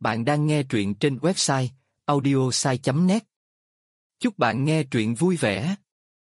Bạn đang nghe truyện trên website audiosai.net. Chúc bạn nghe truyện vui vẻ.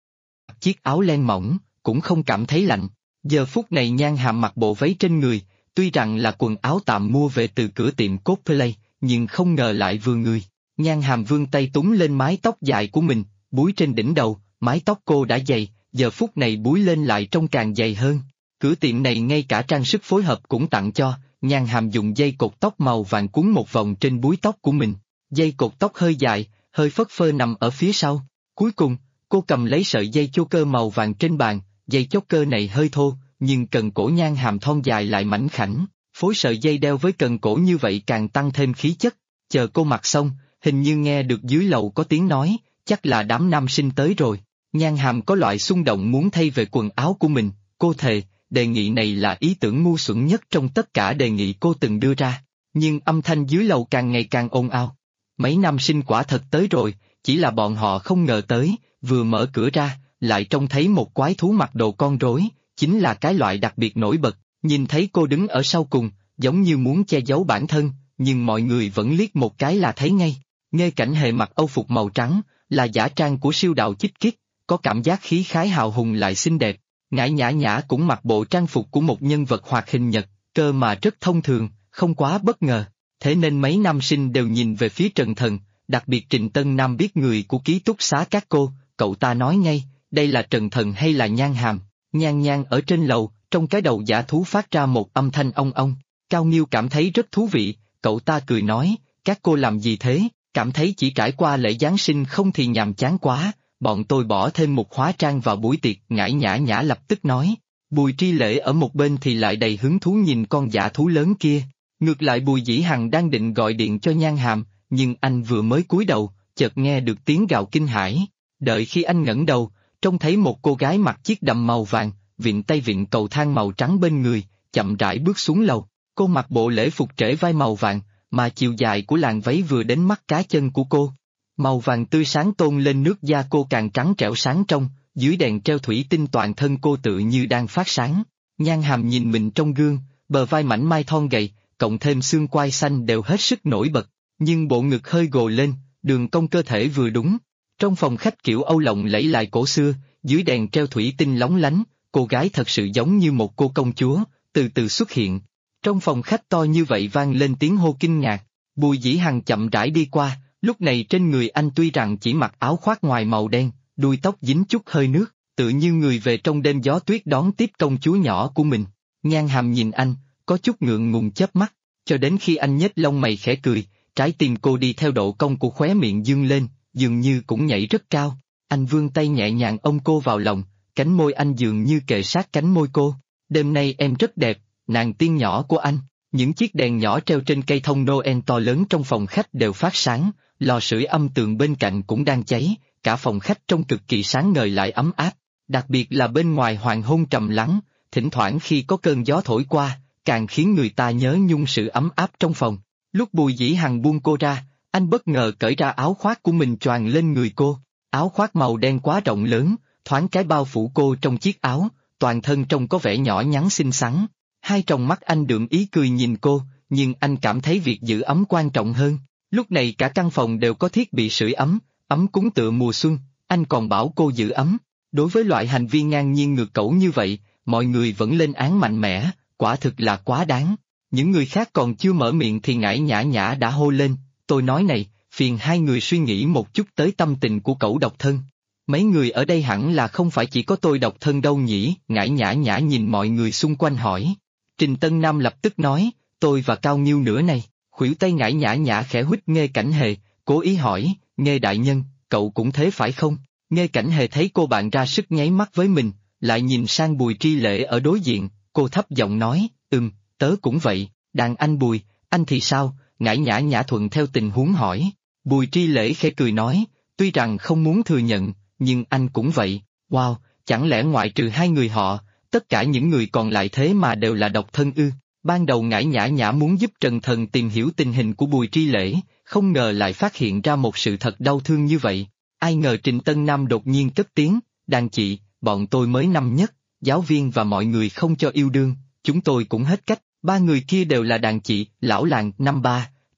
Chiếc áo len mỏng, cũng không cảm thấy lạnh. Giờ phút này Nhan Hàm mặc bộ váy trên người, tuy rằng là quần áo tạm mua về từ cửa tiệm cosplay, nhưng không ngờ lại vừa người. Nhan Hàm vươn tay túm lên mái tóc dài của mình, búi trên đỉnh đầu, mái tóc cô đã dày, giờ phút này búi lên lại trông càng dày hơn. Cửa tiệm này ngay cả trang sức phối hợp cũng tặng cho. Nhan Hàm dùng dây cột tóc màu vàng cuốn một vòng trên búi tóc của mình. Dây cột tóc hơi dài, hơi phất phơ nằm ở phía sau. Cuối cùng, cô cầm lấy sợi dây choker màu vàng trên bàn. Dây choker này hơi thô, nhưng cần cổ Nhan Hàm thon dài lại mảnh khảnh. Phối sợi dây đeo với cần cổ như vậy càng tăng thêm khí chất. Chờ cô mặc xong, hình như nghe được dưới lầu có tiếng nói, chắc là đám nam sinh tới rồi. Nhan Hàm có loại xung động muốn thay về quần áo của mình. Cô thề, đề nghị này là ý tưởng ngu xuẩn nhất trong tất cả đề nghị cô từng đưa ra. Nhưng âm thanh dưới lầu càng ngày càng ồn ào. Mấy nam sinh quả thật tới rồi, chỉ là bọn họ không ngờ tới, vừa mở cửa ra, lại trông thấy một quái thú mặc đồ con rối, chính là cái loại đặc biệt nổi bật. Nhìn thấy cô đứng ở sau cùng, giống như muốn che giấu bản thân, nhưng mọi người vẫn liếc một cái là thấy ngay. Nghê Cảnh Hề mặc âu phục màu trắng, là giả trang của siêu đạo chích kít, có cảm giác khí khái hào hùng lại xinh đẹp. Ngải Nhã Nhã cũng mặc bộ trang phục của một nhân vật hoạt hình Nhật, cơ mà rất thông thường, không quá bất ngờ. Thế nên mấy nam sinh đều nhìn về phía Trần Thần, đặc biệt Trịnh Tân Nam biết người của ký túc xá các cô, cậu ta nói ngay, đây là Trần Thần hay là Nhan Hàm. Nhan Nhan ở trên lầu, trong cái đầu giả thú phát ra một âm thanh ong ong. Cao Nghiêu cảm thấy rất thú vị, cậu ta cười nói, các cô làm gì thế, cảm thấy chỉ trải qua lễ Giáng sinh không thì nhàm chán quá. Bọn tôi bỏ thêm một hóa trang vào buổi tiệc. Ngải Nhã Nhã lập tức nói. Bùi Tri Lễ ở một bên thì lại đầy hứng thú nhìn con dã thú lớn kia. Ngược lại Bùi Dĩ Hằng đang định gọi điện cho Nhan Hàm, nhưng anh vừa mới cúi đầu, chợt nghe được tiếng gào kinh hãi. Đợi khi anh ngẩng đầu, trông thấy một cô gái mặc chiếc đầm màu vàng, vịn tay vịn cầu thang màu trắng bên người, chậm rãi bước xuống lầu. Cô mặc bộ lễ phục trễ vai màu vàng, mà chiều dài của làn váy vừa đến mắt cá chân của cô. Màu vàng tươi sáng tôn lên nước da cô càng trắng trẻo sáng trong, dưới đèn treo thủy tinh toàn thân cô tự như đang phát sáng. Nhan Hàm nhìn mình trong gương, bờ vai mảnh mai thon gầy, cộng thêm xương quai xanh đều hết sức nổi bật, nhưng bộ ngực hơi gồ lên, đường cong cơ thể vừa đúng. Trong phòng khách kiểu Âu lộng lẫy lại cổ xưa, dưới đèn treo thủy tinh lóng lánh, cô gái thật sự giống như một cô công chúa, từ từ xuất hiện. Trong phòng khách to như vậy vang lên tiếng hô kinh ngạc, Bùi Dĩ Hằng chậm rãi đi qua. Lúc này trên người anh tuy rằng chỉ mặc áo khoác ngoài màu đen, đuôi tóc dính chút hơi nước, tự như người về trong đêm gió tuyết đón tiếp công chúa nhỏ của mình. Nhan Hàm nhìn anh, có chút ngượng ngùng chớp mắt, cho đến khi anh nhếch lông mày khẽ cười, trái tim cô đi theo độ cong của khóe miệng dương lên, dường như cũng nhảy rất cao. Anh vươn tay nhẹ nhàng ôm cô vào lòng, cánh môi anh dường như kề sát cánh môi cô. Đêm nay em rất đẹp, nàng tiên nhỏ của anh. Những chiếc đèn nhỏ treo trên cây thông Noel to lớn trong phòng khách đều phát sáng. Lò sưởi âm tường bên cạnh cũng đang cháy, cả phòng khách trông cực kỳ sáng ngời lại ấm áp, đặc biệt là bên ngoài hoàng hôn trầm lắng, thỉnh thoảng khi có cơn gió thổi qua, càng khiến người ta nhớ nhung sự ấm áp trong phòng. Lúc Bùi Dĩ Hằng buông cô ra, anh bất ngờ cởi ra áo khoác của mình choàng lên người cô, áo khoác màu đen quá rộng lớn, thoáng cái bao phủ cô trong chiếc áo, toàn thân trông có vẻ nhỏ nhắn xinh xắn. Hai tròng mắt anh đượm ý cười nhìn cô, nhưng anh cảm thấy việc giữ ấm quan trọng hơn. Lúc này cả căn phòng đều có thiết bị sưởi ấm, ấm cúng tựa mùa xuân, anh còn bảo cô giữ ấm. Đối với loại hành vi ngang nhiên ngược cẩu như vậy, mọi người vẫn lên án mạnh mẽ, quả thực là quá đáng. Những người khác còn chưa mở miệng thì Ngải Nhã Nhã đã hô lên, tôi nói này, phiền hai người suy nghĩ một chút tới tâm tình của cẩu độc thân. Mấy người ở đây hẳn là không phải chỉ có tôi độc thân đâu nhỉ? Ngải Nhã Nhã nhìn mọi người xung quanh hỏi. Trình Tân Nam lập tức nói, tôi và Cao Nghiêu nữa này. Khuỷu tay Ngải Nhã Nhã khẽ huýt Nghê Cảnh Hề, cố ý hỏi, Nghê đại nhân, cậu cũng thế phải không? Nghê Cảnh Hề thấy cô bạn ra sức nháy mắt với mình, lại nhìn sang Bùi Tri Lễ ở đối diện, cô thấp giọng nói, tớ cũng vậy, đàn anh Bùi, anh thì sao? Ngải Nhã Nhã thuận theo tình huống hỏi. Bùi Tri Lễ khẽ cười nói, tuy rằng không muốn thừa nhận, nhưng anh cũng vậy. Wow, chẳng lẽ ngoại trừ hai người họ, tất cả những người còn lại thế mà đều là độc thân ư? Ban đầu Ngải Nhã Nhã muốn giúp Trần Thần tìm hiểu tình hình của Bùi Tri Lễ, không ngờ lại phát hiện ra một sự thật đau thương như vậy. Ai ngờ Trịnh Tân Nam đột nhiên cất tiếng, đàn chị, bọn tôi mới năm nhất, giáo viên và mọi người không cho yêu đương, chúng tôi cũng hết cách. Ba người kia đều là đàn chị, lão làng, năm ba,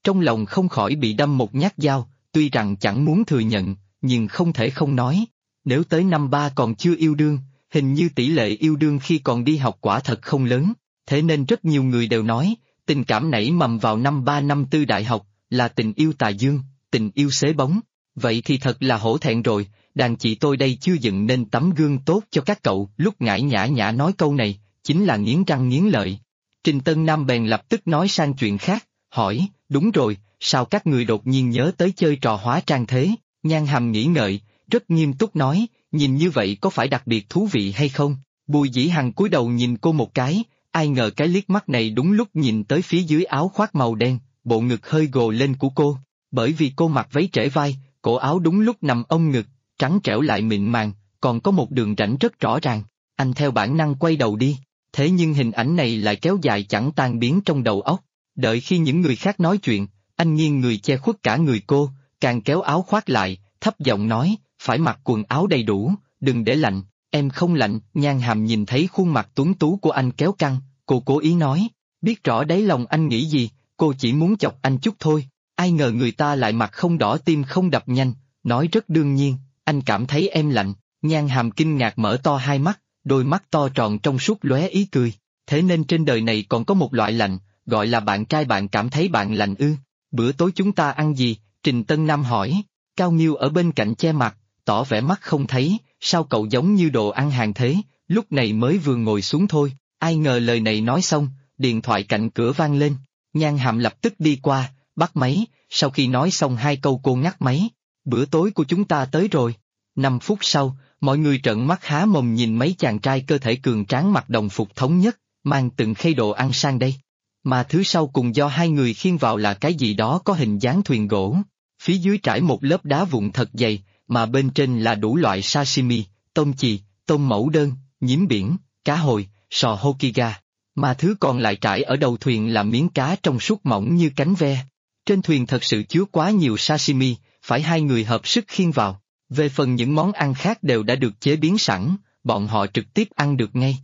Trong lòng không khỏi bị đâm một nhát dao, tuy rằng chẳng muốn thừa nhận, nhưng không thể không nói. Nếu tới năm ba còn chưa yêu đương, hình như tỷ lệ yêu đương khi còn đi học quả thật không lớn, thế nên rất nhiều người đều nói, tình cảm nảy mầm vào năm ba năm tư đại học, là tình yêu tà dương, tình yêu xế bóng. Vậy thì thật là hổ thẹn rồi, đàn chị tôi đây chưa dựng nên tấm gương tốt cho các cậu. Lúc ngải nhã nhã nói câu này, chính là nghiến răng nghiến lợi. Trình Tân Nam bèn lập tức nói sang chuyện khác, hỏi, đúng rồi, sao các người đột nhiên nhớ tới chơi trò hóa trang thế? Nhan Hàm nghĩ ngợi, rất nghiêm túc nói, nhìn như vậy có phải đặc biệt thú vị hay không? Bùi Dĩ Hằng cúi đầu nhìn cô một cái, ai ngờ cái liếc mắt này đúng lúc nhìn tới phía dưới áo khoác màu đen, bộ ngực hơi gồ lên của cô, bởi vì cô mặc váy trễ vai, cổ áo đúng lúc nằm ôm ngực, trắng trẻo lại mịn màng, còn có một đường rãnh rất rõ ràng. Anh theo bản năng quay đầu đi, thế nhưng hình ảnh này lại kéo dài chẳng tan biến trong đầu óc. Đợi khi những người khác nói chuyện, anh nghiêng người che khuất cả người cô, càng kéo áo khoác lại, thấp giọng nói, phải mặc quần áo đầy đủ, đừng để lạnh. Em không lạnh. Nhan Hàm nhìn thấy khuôn mặt tuấn tú của anh kéo căng, cô cố ý nói, biết rõ đáy lòng anh nghĩ gì, cô chỉ muốn chọc anh chút thôi. Ai ngờ người ta lại mặt không đỏ tim không đập nhanh, nói rất đương nhiên, anh cảm thấy em lạnh. Nhan Hàm kinh ngạc mở to hai mắt, đôi mắt to tròn trong suốt lóe ý cười. Thế nên trên đời này còn có một loại lạnh, gọi là bạn trai bạn cảm thấy bạn lạnh ư? Bữa tối chúng ta ăn gì? Trình Tân Nam hỏi. Cao Nghiêu ở bên cạnh che mặt, tỏ vẻ mắt không thấy, sao cậu giống như đồ ăn hàng thế, lúc này mới vừa ngồi xuống thôi. Ai ngờ lời này nói xong, điện thoại cạnh cửa vang lên. Nhan Hàm lập tức đi qua, bắt máy, sau khi nói xong hai câu cô ngắt máy. Bữa tối của chúng ta tới rồi. 5 phút sau, mọi người trợn mắt há mồm nhìn mấy chàng trai cơ thể cường tráng mặc đồng phục thống nhất, mang từng khay đồ ăn sang đây. Mà thứ sau cùng do hai người khiêng vào là cái gì đó có hình dáng thuyền gỗ. Phía dưới trải một lớp đá vụn thật dày, mà bên trên là đủ loại sashimi, tôm chì, tôm mẫu đơn, nhím biển, cá hồi, sò hokiga. Mà thứ còn lại trải ở đầu thuyền là miếng cá trong suốt mỏng như cánh ve. Trên thuyền thật sự chứa quá nhiều sashimi, phải hai người hợp sức khiêng vào. Về phần những món ăn khác đều đã được chế biến sẵn, bọn họ trực tiếp ăn được ngay.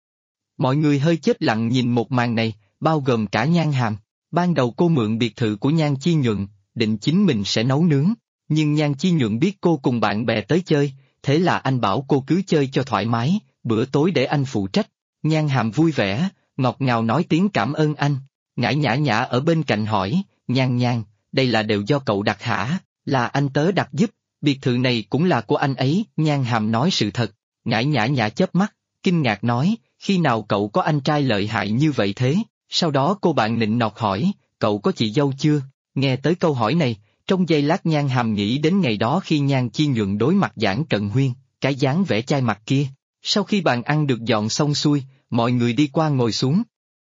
Mọi người hơi chết lặng nhìn một màn này, bao gồm cả Nhan Hàm. Ban đầu cô mượn biệt thự của Nhan Chi Nhuận, định chính mình sẽ nấu nướng, nhưng Nhan Chi Nhuận biết cô cùng bạn bè tới chơi, thế là anh bảo cô cứ chơi cho thoải mái, bữa tối để anh phụ trách. Nhan Hàm vui vẻ, ngọt ngào nói tiếng cảm ơn anh. Ngải nhã nhã ở bên cạnh hỏi, Nhan Nhan, đây là đều do cậu đặt hả? Là anh tớ đặt giúp, biệt thự này cũng là của anh ấy. Nhan Hàm nói sự thật. Ngải nhã nhã chớp mắt, kinh ngạc nói, khi nào cậu có anh trai lợi hại như vậy thế? Sau đó cô bạn nịnh nọt hỏi, cậu có chị dâu chưa? Nghe tới câu hỏi này, trong giây lát Nhan Hàm nghĩ đến ngày đó khi Nhan Chi Nhuận đối mặt Giảng Cận Huyên, cái dáng vẻ chai mặt kia. Sau khi bàn ăn được dọn xong xuôi, mọi người đi qua ngồi xuống.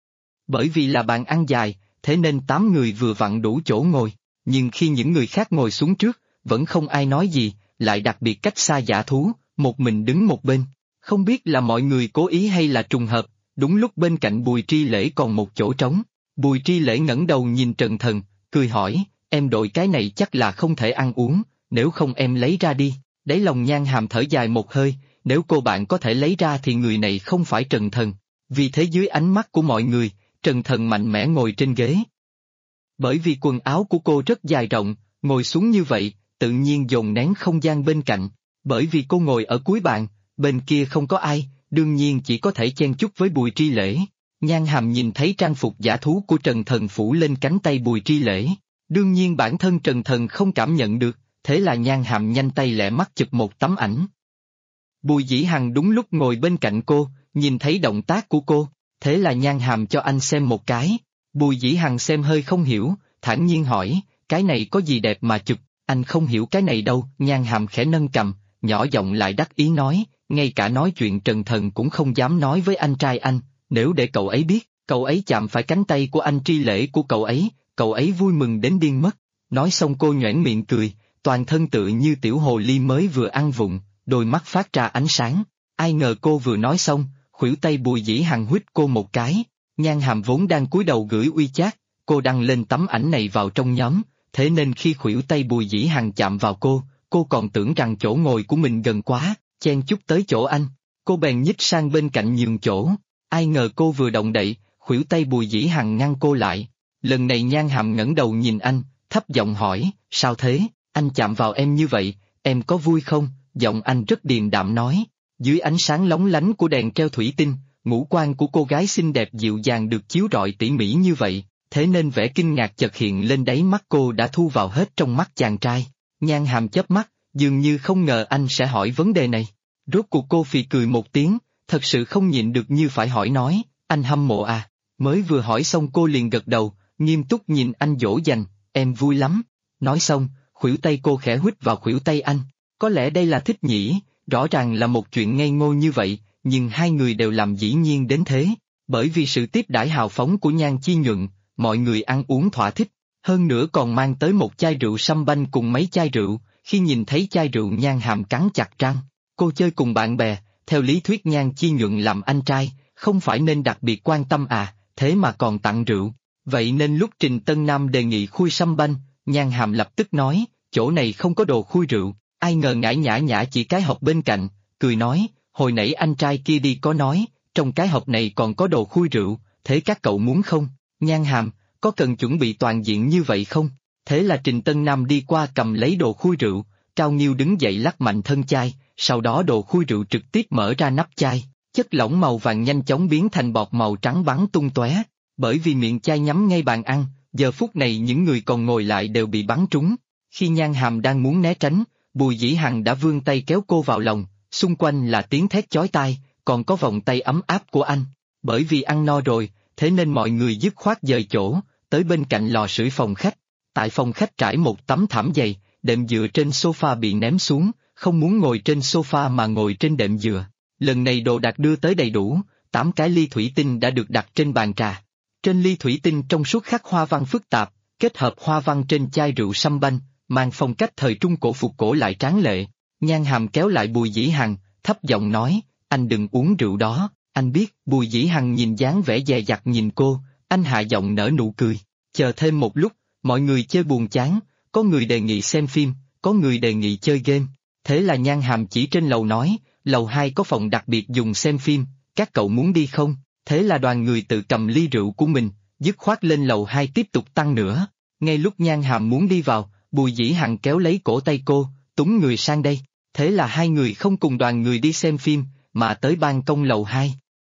Bởi vì là bàn ăn dài, thế nên 8 người vừa vặn đủ chỗ ngồi, nhưng khi những người khác ngồi xuống trước, vẫn không ai nói gì, lại đặc biệt cách xa dã thú, một mình đứng một bên. Không biết là mọi người cố ý hay là trùng hợp, đúng lúc bên cạnh Bùi Tri Lễ còn một chỗ trống. Bùi Tri Lễ ngẩng đầu nhìn Trần Thần, cười hỏi, em đội cái này chắc là không thể ăn uống, nếu không em lấy ra đi. Đáy lòng Nhan Hàm thở dài một hơi, nếu cô bạn có thể lấy ra thì người này không phải Trần Thần. Vì thế dưới ánh mắt của mọi người, Trần Thần mạnh mẽ ngồi trên ghế. Bởi vì quần áo của cô rất dài rộng, ngồi xuống như vậy, tự nhiên dồn nén không gian bên cạnh. Bởi vì cô ngồi ở cuối bàn, bên kia không có ai, đương nhiên chỉ có thể chen chúc với Bùi Tri Lễ. Nhan Hàm nhìn thấy trang phục dã thú của Trần Thần phủ lên cánh tay Bùi Tri Lễ. Đương nhiên bản thân Trần Thần không cảm nhận được, thế là Nhan Hàm nhanh tay lẹ mắt chụp một tấm ảnh. Bùi Dĩ Hằng đúng lúc ngồi bên cạnh cô, nhìn thấy động tác của cô, thế là Nhan Hàm cho anh xem một cái. Bùi Dĩ Hằng xem hơi không hiểu, thản nhiên hỏi, cái này có gì đẹp mà chụp? Anh không hiểu cái này đâu. Nhan Hàm khẽ nâng cằm, nhỏ giọng lại đắc ý nói, ngay cả nói chuyện Trần Thần cũng không dám nói với anh trai anh, nếu để cậu ấy biết, cậu ấy chạm phải cánh tay của anh Tri Lễ của cậu ấy vui mừng đến điên mất. Nói xong cô nhoẻn miệng cười, toàn thân tự như tiểu hồ ly mới vừa ăn vụng, đôi mắt phát ra ánh sáng. Ai ngờ cô vừa nói xong, khuỷu tay Bùi Dĩ Hằng huýt cô một cái. Nhan Hàm vốn đang cúi đầu gửi WeChat, cô đăng lên tấm ảnh này vào trong nhóm, thế nên khi khuỷu tay Bùi Dĩ Hằng chạm vào cô còn tưởng rằng chỗ ngồi của mình gần quá, chen chúc tới chỗ anh. Cô bèn nhích sang bên cạnh nhường chỗ. Ai ngờ cô vừa động đậy, khuỷu tay Bùi Dĩ Hằng ngăn cô lại. Lần này Nhan Hàm ngẩng đầu nhìn anh, thấp giọng hỏi, sao thế, anh chạm vào em như vậy, em có vui không? Giọng anh rất điềm đạm nói. Dưới ánh sáng lóng lánh của đèn treo thủy tinh, ngũ quan của cô gái xinh đẹp dịu dàng được chiếu rọi tỉ mỉ như vậy, thế nên vẻ kinh ngạc chợt hiện lên đáy mắt cô đã thu vào hết trong mắt chàng trai. Nhan Hàm chớp mắt, dường như không ngờ anh sẽ hỏi vấn đề này. Rốt cuộc cô phì cười một tiếng, thật sự không nhịn được như phải hỏi nói, anh hâm mộ à? Mới vừa hỏi xong cô liền gật đầu, nghiêm túc nhìn anh dỗ dành, em vui lắm. Nói xong, khuỷu tay cô khẽ huýt vào khuỷu tay anh. Có lẽ đây là thích nhỉ, rõ ràng là một chuyện ngây ngô như vậy, nhưng hai người đều làm dĩ nhiên đến thế. Bởi vì sự tiếp đãi hào phóng của Nhan Chi Nhuận, mọi người ăn uống thỏa thích, hơn nữa còn mang tới một chai rượu sâm banh cùng mấy chai rượu. Khi nhìn thấy chai rượu Nhan Hàm cắn chặt răng, cô chơi cùng bạn bè, theo lý thuyết Nhan Chi Nhuận làm anh trai, không phải nên đặc biệt quan tâm à, thế mà còn tặng rượu. Vậy nên lúc Trình Tân Nam đề nghị khui sâm banh, Nhan Hàm lập tức nói, chỗ này không có đồ khui rượu, ai ngờ ngải nhã nhã chỉ cái hộp bên cạnh, cười nói, hồi nãy anh trai kia đi có nói, trong cái hộp này còn có đồ khui rượu, thế các cậu muốn không? Nhan Hàm, có cần chuẩn bị toàn diện như vậy không? Thế là Trình Tân Nam đi qua cầm lấy đồ khui rượu, Cao Nghiêu đứng dậy lắc mạnh thân chai, sau đó đồ khui rượu trực tiếp mở ra nắp chai, chất lỏng màu vàng nhanh chóng biến thành bọt màu trắng bắn tung tóe. Bởi vì miệng chai nhắm ngay bàn ăn, giờ phút này những người còn ngồi lại đều bị bắn trúng. Khi Nhan Hàm đang muốn né tránh, Bùi Dĩ Hằng đã vươn tay kéo cô vào lòng, xung quanh là tiếng thét chói tai, còn có vòng tay ấm áp của anh. Bởi vì ăn no rồi, thế nên mọi người dứt khoát dời chỗ, tới bên cạnh lò sưởi phòng khách. Tại phòng khách trải một tấm thảm dày, đệm dựa trên sofa bị ném xuống, không muốn ngồi trên sofa mà ngồi trên đệm dựa. Lần này đồ đạc đưa tới đầy đủ, 8 cái ly thủy tinh đã được đặt trên bàn trà. Trên ly thủy tinh trong suốt khắc hoa văn phức tạp, kết hợp hoa văn trên chai rượu sâm banh, mang phong cách thời trung cổ phục cổ lại tráng lệ. Nhan Hàm kéo lại Bùi Dĩ Hằng, thấp giọng nói, anh đừng uống rượu đó, anh biết. Bùi Dĩ Hằng nhìn dáng vẻ dè dặt nhìn cô, anh hạ giọng nở nụ cười. Chờ thêm một lúc, mọi người chơi buồn chán, có người đề nghị xem phim, có người đề nghị chơi game. Thế là Nhan Hàm chỉ trên lầu nói, lầu 2 có phòng đặc biệt dùng xem phim, các cậu muốn đi không? Thế là đoàn người tự cầm ly rượu của mình, dứt khoát lên lầu 2 tiếp tục tăng nữa. Ngay lúc Nhan Hàm muốn đi vào, Bùi Dĩ Hằng kéo lấy cổ tay cô, túng người sang đây. Thế là hai người không cùng đoàn người đi xem phim, mà tới ban công lầu 2.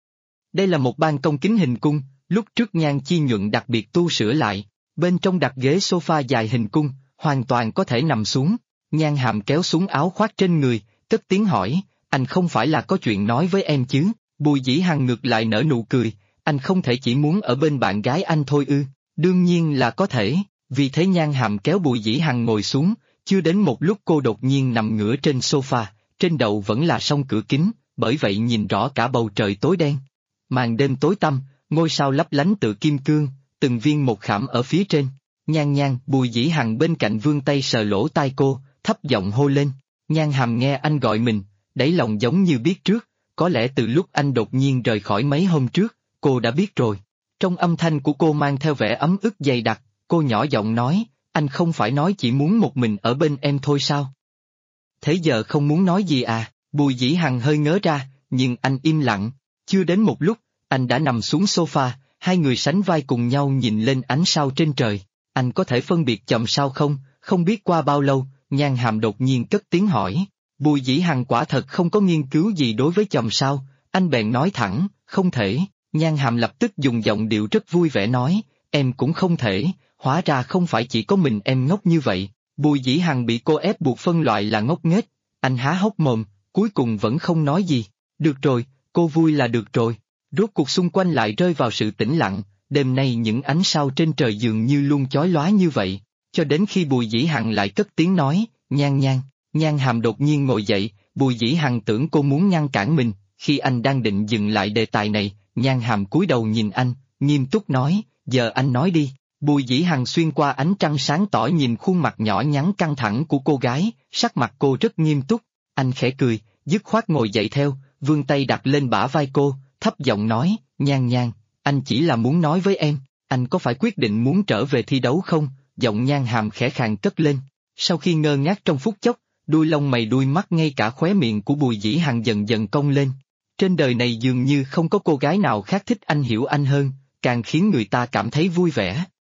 Đây là một ban công kính hình cung, lúc trước Nhan Chi Nhuận đặc biệt tu sửa lại. Bên trong đặt ghế sofa dài hình cung, hoàn toàn có thể nằm xuống. Nhan Hàm kéo xuống áo khoác trên người, cất tiếng hỏi, anh không phải là có chuyện nói với em chứ? Bùi Dĩ Hằng ngược lại nở nụ cười, anh không thể chỉ muốn ở bên bạn gái anh thôi ư? Đương nhiên là có thể. Vì thế Nhan Hàm kéo Bùi Dĩ Hằng ngồi xuống, chưa đến một lúc cô đột nhiên nằm ngửa trên sofa, trên đầu vẫn là song cửa kính, bởi vậy nhìn rõ cả bầu trời tối đen. Màn đêm tối tăm, ngôi sao lấp lánh tự kim cương, từng viên một khảm ở phía trên. Nhan Nhan, Bùi Dĩ Hằng bên cạnh vươn tay sờ lỗ tai cô, thấp giọng hô lên. Nhan Hàm nghe anh gọi mình, đáy lòng giống như biết trước, có lẽ từ lúc anh đột nhiên rời khỏi mấy hôm trước, cô đã biết rồi. Trong âm thanh của cô mang theo vẻ ấm ức dày đặc, cô nhỏ giọng nói, anh không phải nói chỉ muốn một mình ở bên em thôi sao? Thế giờ không muốn nói gì à? Bùi Dĩ Hằng hơi ngớ ra, nhưng anh im lặng. Chưa đến một lúc, anh đã nằm xuống sofa, hai người sánh vai cùng nhau nhìn lên ánh sao trên trời. Anh có thể phân biệt chòm sao không? Không biết qua bao lâu, Nhan Hàm đột nhiên cất tiếng hỏi. Bùi Dĩ Hằng quả thật không có nghiên cứu gì đối với chòm sao, anh bèn nói thẳng, không thể. Nhan Hàm lập tức dùng giọng điệu rất vui vẻ nói, em cũng không thể, hóa ra không phải chỉ có mình em ngốc như vậy. Bùi Dĩ Hằng bị cô ép buộc phân loại là ngốc nghếch, anh há hốc mồm, cuối cùng vẫn không nói gì. Được rồi, cô vui là được rồi. Rốt cuộc xung quanh lại rơi vào sự tĩnh lặng, đêm nay những ánh sao trên trời dường như luôn chói lóa như vậy, cho đến khi Bùi Dĩ Hằng lại cất tiếng nói, Nhan Nhan. Nhan Hàm đột nhiên ngồi dậy, Bùi Dĩ Hằng tưởng cô muốn ngăn cản mình, khi anh đang định dừng lại đề tài này, Nhan Hàm cúi đầu nhìn anh, nghiêm túc nói, giờ anh nói đi. Bùi Dĩ Hằng xuyên qua ánh trăng sáng tỏ nhìn khuôn mặt nhỏ nhắn căng thẳng của cô gái, sắc mặt cô rất nghiêm túc, anh khẽ cười, dứt khoát ngồi dậy theo, vươn tay đặt lên bả vai cô, thấp giọng nói, Nhan Nhan, anh chỉ là muốn nói với em, anh có phải quyết định muốn trở về thi đấu không? Giọng Nhan Hàm khẽ khàng cất lên. Sau khi ngơ ngác trong phút chốc, đuôi lông mày đuôi mắt ngay cả khóe miệng của Bùi Dĩ Hằng dần dần cong lên. Trên đời này dường như không có cô gái nào khác thích anh hiểu anh hơn, càng khiến người ta cảm thấy vui vẻ.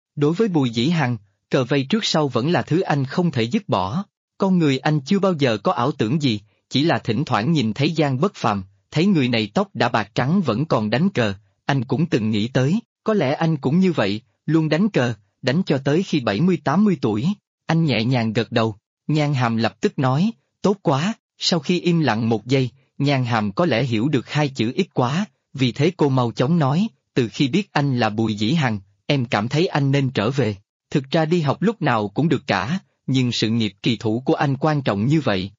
Đối với Bùi Dĩ Hằng, cờ vây trước sau vẫn là thứ anh không thể dứt bỏ. Con người anh chưa bao giờ có ảo tưởng gì, chỉ là thỉnh thoảng nhìn thấy Giang Bất Phàm, thấy người này tóc đã bạc trắng vẫn còn đánh cờ, anh cũng từng nghĩ tới, có lẽ anh cũng như vậy, luôn đánh cờ, đánh cho tới khi 70-80 tuổi. Anh nhẹ nhàng gật đầu, Nhan Hàm lập tức nói, tốt quá, sau khi im lặng một giây, Nhan Hàm có lẽ hiểu được hai chữ ít quá, vì thế cô mau chóng nói, từ khi biết anh là Bùi Dĩ Hằng, em cảm thấy anh nên trở về. Thực ra đi học lúc nào cũng được cả, nhưng sự nghiệp kỳ thủ của anh quan trọng như vậy.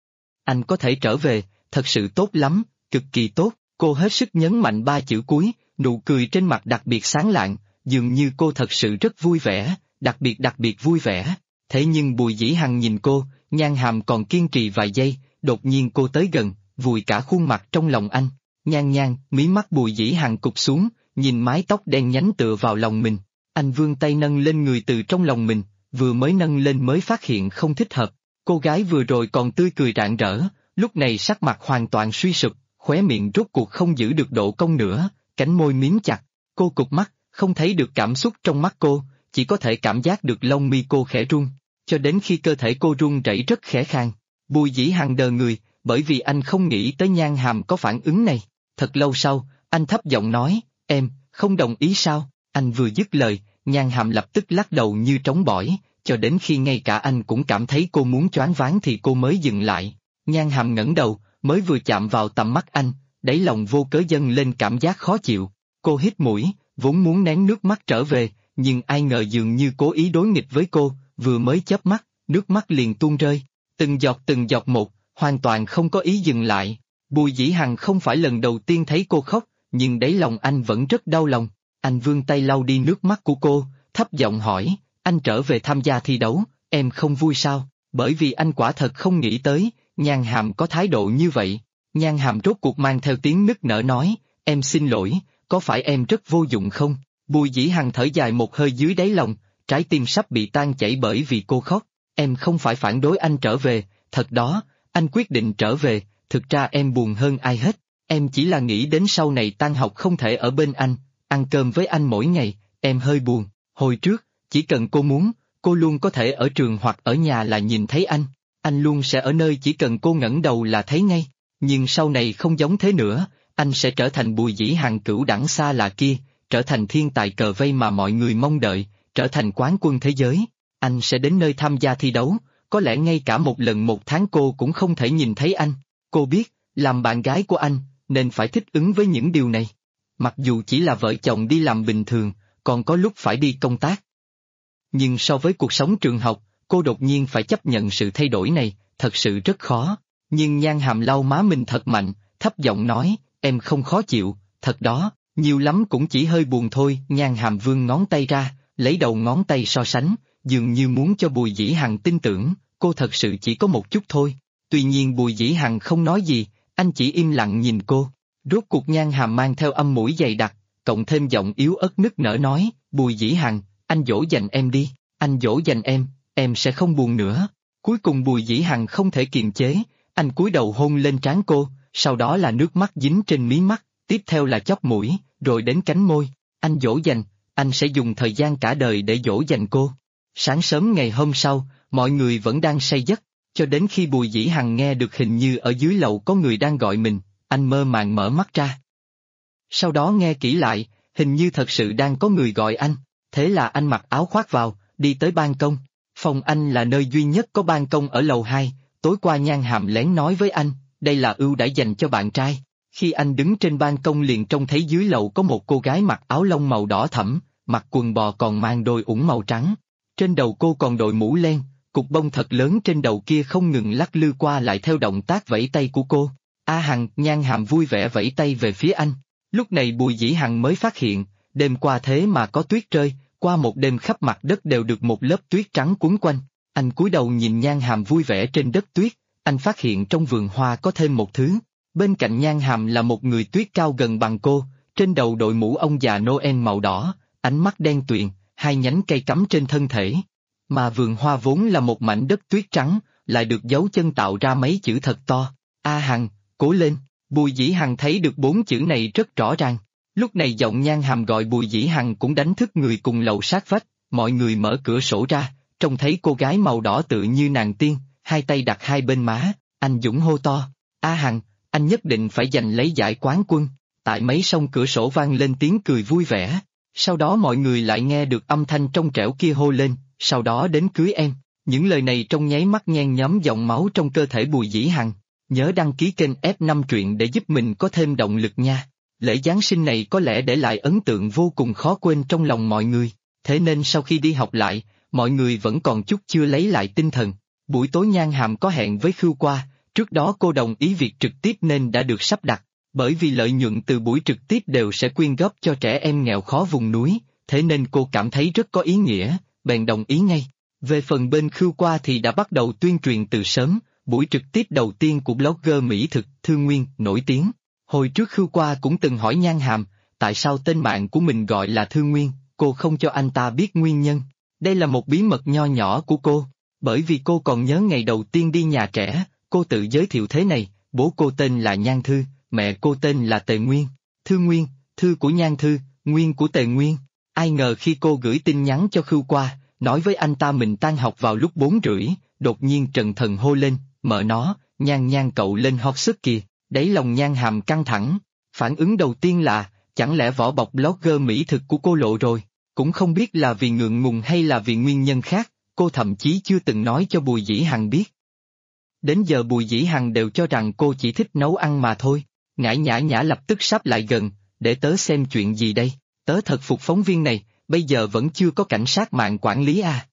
Anh có thể trở về, thật sự tốt lắm, cực kỳ tốt, cô hết sức nhấn mạnh ba chữ cuối, nụ cười trên mặt đặc biệt sáng lạng, dường như cô thật sự rất vui vẻ, đặc biệt vui vẻ. Thế nhưng Bùi Dĩ Hằng nhìn cô, Nhan Hàm còn kiên trì vài giây, đột nhiên cô tới gần, vùi cả khuôn mặt trong lòng anh. Nhan Nhan, mí mắt Bùi Dĩ Hằng cụp xuống, nhìn mái tóc đen nhánh tựa vào lòng mình. Anh vươn tay nâng lên người từ trong lòng mình, vừa mới nâng lên mới phát hiện không thích hợp. Cô gái vừa rồi còn tươi cười rạng rỡ, lúc này sắc mặt hoàn toàn suy sụp, khóe miệng rốt cuộc không giữ được độ cong nữa, cánh môi miếm chặt. Cô cụp mắt, không thấy được cảm xúc trong mắt cô, chỉ có thể cảm giác được lông mi cô khẽ run, cho đến khi cơ thể cô run rẩy rất khẽ khàng. Bùi Dĩ Hằng đờ người, bởi vì anh không nghĩ tới Nhan Hàm có phản ứng này. Thật lâu sau, anh thấp giọng nói, em, không đồng ý sao? Anh vừa dứt lời, Nhan Hàm lập tức lắc đầu như trống bỏi, cho đến khi ngay cả anh cũng cảm thấy cô muốn choáng váng thì cô mới dừng lại. Nhan Hàm ngẩng đầu, mới vừa chạm vào tầm mắt anh, đáy lòng vô cớ dâng lên cảm giác khó chịu. Cô hít mũi, vốn muốn nén nước mắt trở về, nhưng ai ngờ dường như cố ý đối nghịch với cô, vừa mới chớp mắt, nước mắt liền tuôn rơi. Từng giọt một, hoàn toàn không có ý dừng lại. Bùi Dĩ Hằng không phải lần đầu tiên thấy cô khóc, nhưng đáy lòng anh vẫn rất đau lòng. Anh vươn tay lau đi nước mắt của cô, thấp giọng hỏi, anh trở về tham gia thi đấu, em không vui sao? Bởi vì anh quả thật không nghĩ tới, Nhan Hàm có thái độ như vậy. Nhan Hàm rốt cuộc mang theo tiếng nức nở nói, em xin lỗi, có phải em rất vô dụng không? Bùi Dĩ Hằng thở dài một hơi dưới đáy lòng, trái tim sắp bị tan chảy bởi vì cô khóc. Em không phải phản đối anh trở về, thật đó, anh quyết định trở về, thực ra em buồn hơn ai hết. Em chỉ là nghĩ đến sau này tan học không thể ở bên anh, ăn cơm với anh mỗi ngày, em hơi buồn. Hồi trước, chỉ cần cô muốn, cô luôn có thể ở trường hoặc ở nhà là nhìn thấy anh luôn sẽ ở nơi chỉ cần cô ngẩng đầu là thấy ngay. Nhưng sau này không giống thế nữa, anh sẽ trở thành Bùi Dĩ Hằng cửu đẳng xa lạ kia, trở thành thiên tài cờ vây mà mọi người mong đợi, trở thành quán quân thế giới. Anh sẽ đến nơi tham gia thi đấu, có lẽ ngay cả một lần một tháng cô cũng không thể nhìn thấy anh. Cô biết, làm bạn gái của anh, nên phải thích ứng với những điều này. Mặc dù chỉ là vợ chồng đi làm bình thường, còn có lúc phải đi công tác. Nhưng so với cuộc sống trường học, cô đột nhiên phải chấp nhận sự thay đổi này, thật sự rất khó. Nhưng Nhan Hàm lau má mình thật mạnh, thấp giọng nói, em không khó chịu, thật đó, nhiều lắm cũng chỉ hơi buồn thôi. Nhan Hàm vươn ngón tay ra, lấy đầu ngón tay so sánh, dường như muốn cho Bùi Dĩ Hằng tin tưởng, cô thật sự chỉ có một chút thôi. Tuy nhiên Bùi Dĩ Hằng không nói gì, anh chỉ im lặng nhìn cô. Rốt cuộc Nhan Hàm mang theo âm mũi dày đặc, cộng thêm giọng yếu ớt nức nở nói, Bùi Dĩ Hằng, anh dỗ dành em đi, anh dỗ dành em sẽ không buồn nữa. Cuối cùng Bùi Dĩ Hằng không thể kiềm chế, anh cúi đầu hôn lên trán cô, sau đó là nước mắt dính trên mí mắt, tiếp theo là chóp mũi, rồi đến cánh môi. Anh dỗ dành, anh sẽ dùng thời gian cả đời để dỗ dành cô. Sáng sớm ngày hôm sau, mọi người vẫn đang say giấc, cho đến khi Bùi Dĩ Hằng nghe được hình như ở dưới lầu có người đang gọi mình, anh mơ màng mở mắt ra. Sau đó nghe kỹ lại, hình như thật sự đang có người gọi anh, thế là anh mặc áo khoác vào, đi tới ban công. Phòng anh là nơi duy nhất có ban công ở lầu 2, tối qua Nhan Hàm lén nói với anh, đây là ưu đãi dành cho bạn trai. Khi anh đứng trên ban công liền trông thấy dưới lầu có một cô gái mặc áo lông màu đỏ thẫm, mặc quần bò còn mang đôi ủng màu trắng. Trên đầu cô còn đội mũ len, cục bông thật lớn trên đầu kia không ngừng lắc lư qua lại theo động tác vẫy tay của cô. A Hằng, Nhan Hàm vui vẻ vẫy tay về phía anh. Lúc này Bùi Dĩ Hằng mới phát hiện, đêm qua thế mà có tuyết rơi, qua một đêm khắp mặt đất đều được một lớp tuyết trắng quấn quanh. Anh cúi đầu nhìn Nhan Hàm vui vẻ trên đất tuyết, anh phát hiện trong vườn hoa có thêm một thứ. Bên cạnh Nhan Hàm là một người tuyết cao gần bằng cô, trên đầu đội mũ ông già Noel màu đỏ, ánh mắt đen tuyền, hai nhánh cây cắm trên thân thể. Mà vườn hoa vốn là một mảnh đất tuyết trắng, lại được dấu chân tạo ra mấy chữ thật to. A Hằng, cố lên. Bùi Dĩ Hằng thấy được 4 chữ này rất rõ ràng. Lúc này giọng Nhan Hàm gọi Bùi Dĩ Hằng cũng đánh thức người cùng lầu sát vách, mọi người mở cửa sổ ra, trông thấy cô gái màu đỏ tự như nàng tiên, hai tay đặt hai bên má, anh Dũng hô to, A Hằng, anh nhất định phải giành lấy giải quán quân. Tại mấy song cửa sổ vang lên tiếng cười vui vẻ, sau đó mọi người lại nghe được âm thanh trong trẻo kia hô lên, sau đó đến cưới em. Những lời này trong nháy mắt nhen nhóm dòng máu trong cơ thể Bùi Dĩ Hằng. Nhớ đăng ký kênh F5 truyện để giúp mình có thêm động lực nha. Lễ Giáng sinh này có lẽ để lại ấn tượng vô cùng khó quên trong lòng mọi người, thế nên sau khi đi học lại, mọi người vẫn còn chút chưa lấy lại tinh thần. Buổi tối Nhan Hàm có hẹn với Khưu Qua, trước đó cô đồng ý việc trực tiếp nên đã được sắp đặt, bởi vì lợi nhuận từ buổi trực tiếp đều sẽ quyên góp cho trẻ em nghèo khó vùng núi, thế nên cô cảm thấy rất có ý nghĩa, bèn đồng ý ngay. Về phần bên Khưu Qua thì đã bắt đầu tuyên truyền từ sớm, buổi trực tiếp đầu tiên của blogger mỹ thực Thương Nguyên nổi tiếng. Hồi trước Khưu Qua cũng từng hỏi Nhan Hàm, tại sao tên mạng của mình gọi là Thương Nguyên, cô không cho anh ta biết nguyên nhân. Đây là một bí mật nho nhỏ của cô, bởi vì cô còn nhớ ngày đầu tiên đi nhà trẻ, cô tự giới thiệu thế này, bố cô tên là Nhan Thư, mẹ cô tên là Tề Nguyên, Thương Nguyên, Thư của Nhan Thư, Nguyên của Tề Nguyên. Ai ngờ khi cô gửi tin nhắn cho Khưu Qua, nói với anh ta mình tan học vào lúc 4:30, đột nhiên Trần Thần hô lên, mợ nó, Nhan Nhan cậu lên hot sức kìa, đáy lòng Nhan Hàm căng thẳng. Phản ứng đầu tiên là, chẳng lẽ vỏ bọc blogger mỹ thực của cô lộ rồi, cũng không biết là vì ngượng ngùng hay là vì nguyên nhân khác, cô thậm chí chưa từng nói cho Bùi Dĩ Hằng biết. Đến giờ Bùi Dĩ Hằng đều cho rằng cô chỉ thích nấu ăn mà thôi. Ngải Nhã Nhã lập tức sắp lại gần, để tớ xem chuyện gì đây, tớ thật phục phóng viên này, bây giờ vẫn chưa có cảnh sát mạng quản lý à.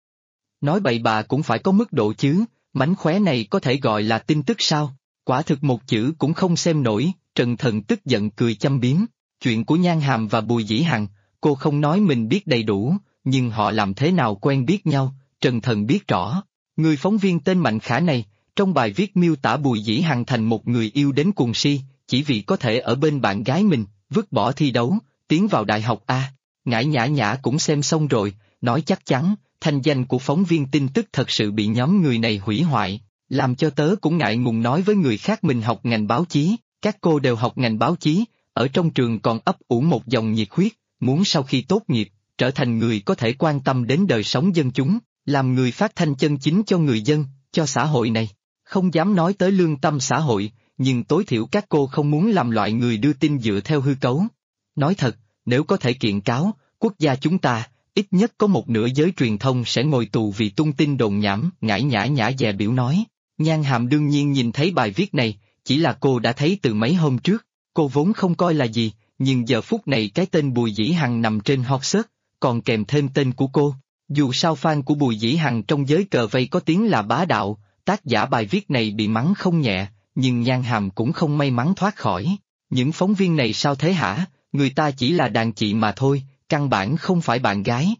Nói bậy bạ cũng phải có mức độ chứ, mánh khóe này có thể gọi là tin tức sao, quả thực một chữ cũng không xem nổi. Trần Thần tức giận cười châm biếm, chuyện của Nhan Hàm và Bùi Dĩ Hằng, cô không nói mình biết đầy đủ, nhưng họ làm thế nào quen biết nhau, Trần Thần biết rõ. Người phóng viên tên Mạnh Khả này, trong bài viết miêu tả Bùi Dĩ Hằng thành một người yêu đến cuồng si, chỉ vì có thể ở bên bạn gái mình, vứt bỏ thi đấu, tiến vào đại học A. Ngải Nhã Nhã cũng xem xong rồi, nói chắc chắn, thanh danh của phóng viên tin tức thật sự bị nhóm người này hủy hoại, làm cho tớ cũng ngại ngùng nói với người khác mình học ngành báo chí, các cô đều học ngành báo chí, ở trong trường còn ấp ủ một dòng nhiệt huyết, muốn sau khi tốt nghiệp, trở thành người có thể quan tâm đến đời sống dân chúng, làm người phát thanh chân chính cho người dân, cho xã hội này. Không dám nói tới lương tâm xã hội, nhưng tối thiểu các cô không muốn làm loại người đưa tin dựa theo hư cấu. Nói thật, nếu có thể kiện cáo, quốc gia chúng ta, ít nhất có một nửa giới truyền thông sẽ ngồi tù vì tung tin đồn nhảm. Ngải Nhã Nhã dè biểu nói. Nhan Hàm đương nhiên nhìn thấy bài viết này, chỉ là cô đã thấy từ mấy hôm trước, cô vốn không coi là gì, nhưng giờ phút này cái tên Bùi Dĩ Hằng nằm trên hot search, còn kèm thêm tên của cô. Dù sao fan của Bùi Dĩ Hằng trong giới cờ vây có tiếng là bá đạo, tác giả bài viết này bị mắng không nhẹ, nhưng Nhan Hàm cũng không may mắn thoát khỏi. Những phóng viên này sao thế hả, người ta chỉ là đàn chị mà thôi, căn bản không phải bạn gái.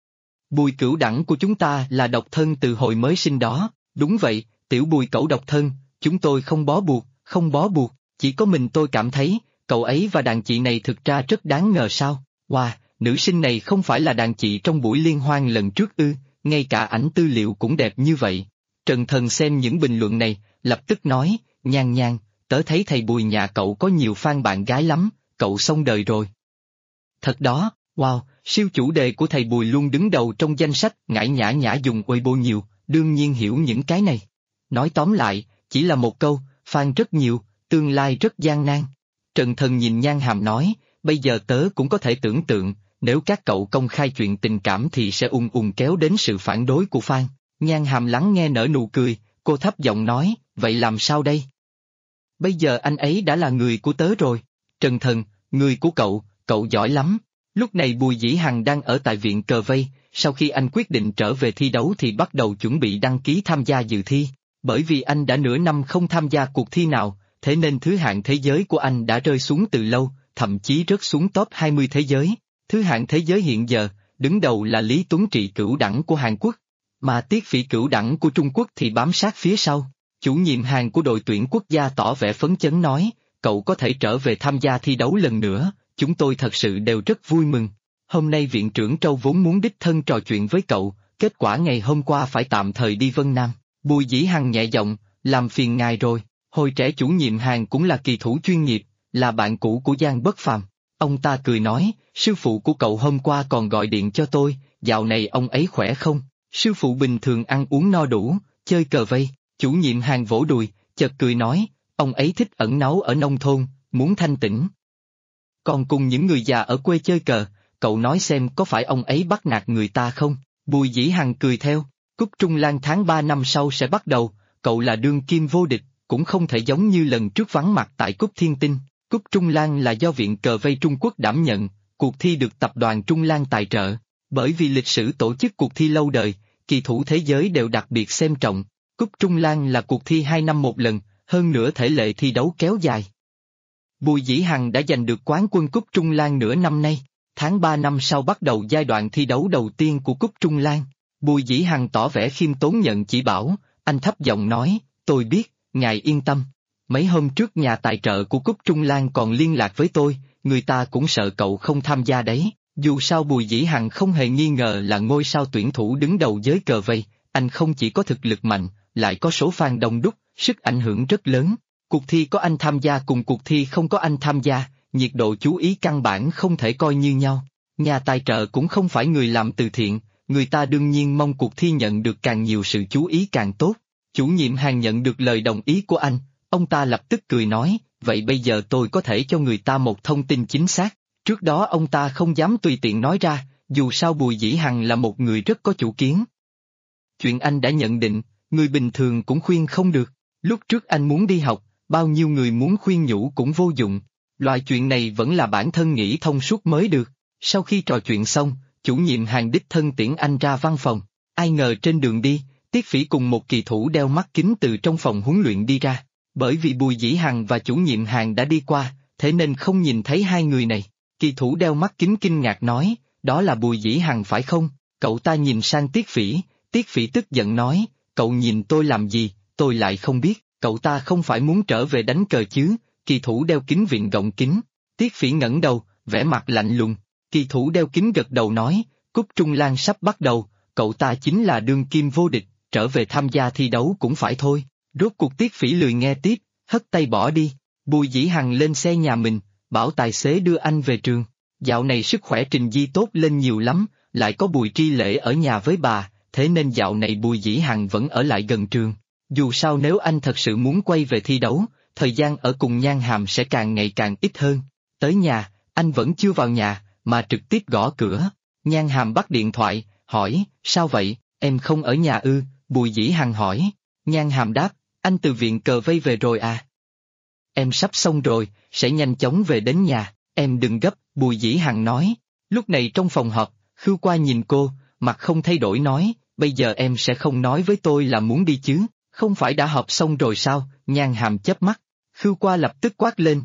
Bùi Cửu Đẳng của chúng ta là độc thân từ hồi mới sinh đó, đúng vậy, tiểu Bùi cậu độc thân, chúng tôi không bó buộc, không bó buộc, chỉ có mình tôi cảm thấy, cậu ấy và đàn chị này thực ra rất đáng ngờ sao. Wow, nữ sinh này không phải là đàn chị trong buổi liên hoan lần trước ư, ngay cả ảnh tư liệu cũng đẹp như vậy. Trần Thần xem những bình luận này, lập tức nói, Nhan Nhan, tớ thấy thầy Bùi nhà cậu có nhiều fan bạn gái lắm, cậu xong đời rồi. Thật đó, wow, siêu chủ đề của thầy Bùi luôn đứng đầu trong danh sách. Ngải Nhã Nhã dùng Weibo nhiều, đương nhiên hiểu những cái này. Nói tóm lại, chỉ là một câu, fan rất nhiều, tương lai rất gian nan. Trần Thần nhìn Nhan Hàm nói, bây giờ tớ cũng có thể tưởng tượng, nếu các cậu công khai chuyện tình cảm thì sẽ kéo đến sự phản đối của fan. Nhan Hàm lắng nghe nở nụ cười, cô thấp giọng nói, vậy làm sao đây? Bây giờ anh ấy đã là người của tớ rồi. Trần Thần, người của cậu giỏi lắm. Lúc này Bùi Dĩ Hằng đang ở tại viện cờ vây, sau khi anh quyết định trở về thi đấu thì bắt đầu chuẩn bị đăng ký tham gia dự thi. Bởi vì anh đã nửa năm không tham gia cuộc thi nào, thế nên thứ hạng thế giới của anh đã rơi xuống từ lâu, thậm chí rớt xuống top 20 thế giới. Thứ hạng thế giới hiện giờ, đứng đầu là Lý Tuấn Trị Cửu Đẳng của Hàn Quốc, mà Tiết Phỉ Cửu Đẳng của Trung Quốc thì bám sát phía sau. Chủ nhiệm Hàn của đội tuyển quốc gia tỏ vẻ phấn chấn nói, cậu có thể trở về tham gia thi đấu lần nữa, chúng tôi thật sự đều rất vui mừng. Hôm nay viện trưởng Trâu vốn muốn đích thân trò chuyện với cậu, kết quả ngày hôm qua phải tạm thời đi Vân Nam. Bùi Dĩ Hằng nhẹ giọng, làm phiền ngài rồi. Hồi trẻ chủ nhiệm Hàn cũng là kỳ thủ chuyên nghiệp, là bạn cũ của Giang Bất Phàm. Ông ta cười nói, sư phụ của cậu hôm qua còn gọi điện cho tôi, dạo này ông ấy khỏe không? Sư phụ bình thường ăn uống no đủ, chơi cờ vây, chủ nhiệm hàng vỗ đùi, chợt cười nói, ông ấy thích ẩn náu ở nông thôn, muốn thanh tĩnh. Còn cùng những người già ở quê chơi cờ, cậu nói xem có phải ông ấy bắt nạt người ta không? Bùi Dĩ Hằng cười theo, Cúp Trung Lan tháng 3 năm sau sẽ bắt đầu, cậu là đương kim vô địch, cũng không thể giống như lần trước vắng mặt tại Cúp Thiên Tinh. Cúp Trung Lan là do Viện Cờ Vây Trung Quốc đảm nhận, cuộc thi được tập đoàn Trung Lan tài trợ. Bởi vì lịch sử tổ chức cuộc thi lâu đời, kỳ thủ thế giới đều đặc biệt xem trọng. Cúp Trung Lan là cuộc thi 2 năm một lần, hơn nữa thể lệ thi đấu kéo dài. Bùi Dĩ Hằng đã giành được quán quân Cúp Trung Lan nửa năm nay, tháng 3 năm sau bắt đầu giai đoạn thi đấu đầu tiên của Cúp Trung Lan. Bùi Dĩ Hằng tỏ vẻ khiêm tốn nhận chỉ bảo, anh thấp giọng nói, tôi biết, ngài yên tâm. Mấy hôm trước nhà tài trợ của Cúp Trung Lan còn liên lạc với tôi, người ta cũng sợ cậu không tham gia đấy. Dù sao Bùi Dĩ Hằng không hề nghi ngờ là ngôi sao tuyển thủ đứng đầu giới cờ vây, anh không chỉ có thực lực mạnh, lại có số fan đông đúc, sức ảnh hưởng rất lớn. Cuộc thi có anh tham gia cùng cuộc thi không có anh tham gia, nhiệt độ chú ý căn bản không thể coi như nhau. Nhà tài trợ cũng không phải người làm từ thiện, người ta đương nhiên mong cuộc thi nhận được càng nhiều sự chú ý càng tốt. Chủ nhiệm hàng nhận được lời đồng ý của anh, ông ta lập tức cười nói, vậy bây giờ tôi có thể cho người ta một thông tin chính xác. Trước đó ông ta không dám tùy tiện nói ra, dù sao Bùi Dĩ Hằng là một người rất có chủ kiến. Chuyện anh đã nhận định, người bình thường cũng khuyên không được. Lúc trước anh muốn đi học, bao nhiêu người muốn khuyên nhủ cũng vô dụng. Loại chuyện này vẫn là bản thân nghĩ thông suốt mới được. Sau khi trò chuyện xong, chủ nhiệm hàng đích thân tiễn anh ra văn phòng. Ai ngờ trên đường đi, Tiết Phỉ cùng một kỳ thủ đeo mắt kính từ trong phòng huấn luyện đi ra. Bởi vì Bùi Dĩ Hằng và chủ nhiệm hàng đã đi qua, thế nên không nhìn thấy hai người này. Kỳ thủ đeo mắt kính kinh ngạc nói, đó là Bùi Dĩ Hằng phải không? Cậu ta nhìn sang Tiết Phỉ tức giận nói, cậu nhìn tôi làm gì, tôi lại không biết, cậu ta không phải muốn trở về đánh cờ chứ? Kỳ thủ đeo kính viện gọng kính. Tiết Phỉ ngẩng đầu, vẻ mặt lạnh lùng. Kỳ thủ đeo kính gật đầu nói, Cúp Trung Lan sắp bắt đầu, cậu ta chính là đương kim vô địch, trở về tham gia thi đấu cũng phải thôi. Rốt cuộc Tiết Phỉ lười nghe tiếp, hất tay bỏ đi. Bùi Dĩ Hằng lên xe nhà mình, bảo tài xế đưa anh về trường. Dạo này sức khỏe Trình Di tốt lên nhiều lắm, lại có Bùi Tri Lễ ở nhà với bà, thế nên dạo này Bùi Dĩ Hằng vẫn ở lại gần trường. Dù sao nếu anh thật sự muốn quay về thi đấu, thời gian ở cùng Nhan Hàm sẽ càng ngày càng ít hơn. Tới nhà, anh vẫn chưa vào nhà, mà trực tiếp gõ cửa. Nhan Hàm bắt điện thoại, hỏi, sao vậy, em không ở nhà ư? Bùi Dĩ Hằng hỏi. Nhan Hàm đáp, anh từ viện cờ vây về rồi à? Em sắp xong rồi, sẽ nhanh chóng về đến nhà, em đừng gấp, Bùi Dĩ Hằng nói. Lúc này trong phòng họp, Khưu Qua nhìn cô, mặt không thay đổi nói, bây giờ em sẽ không nói với tôi là muốn đi chứ, không phải đã họp xong rồi sao? Nhan Hàm chớp mắt. Khưu Qua lập tức quát lên,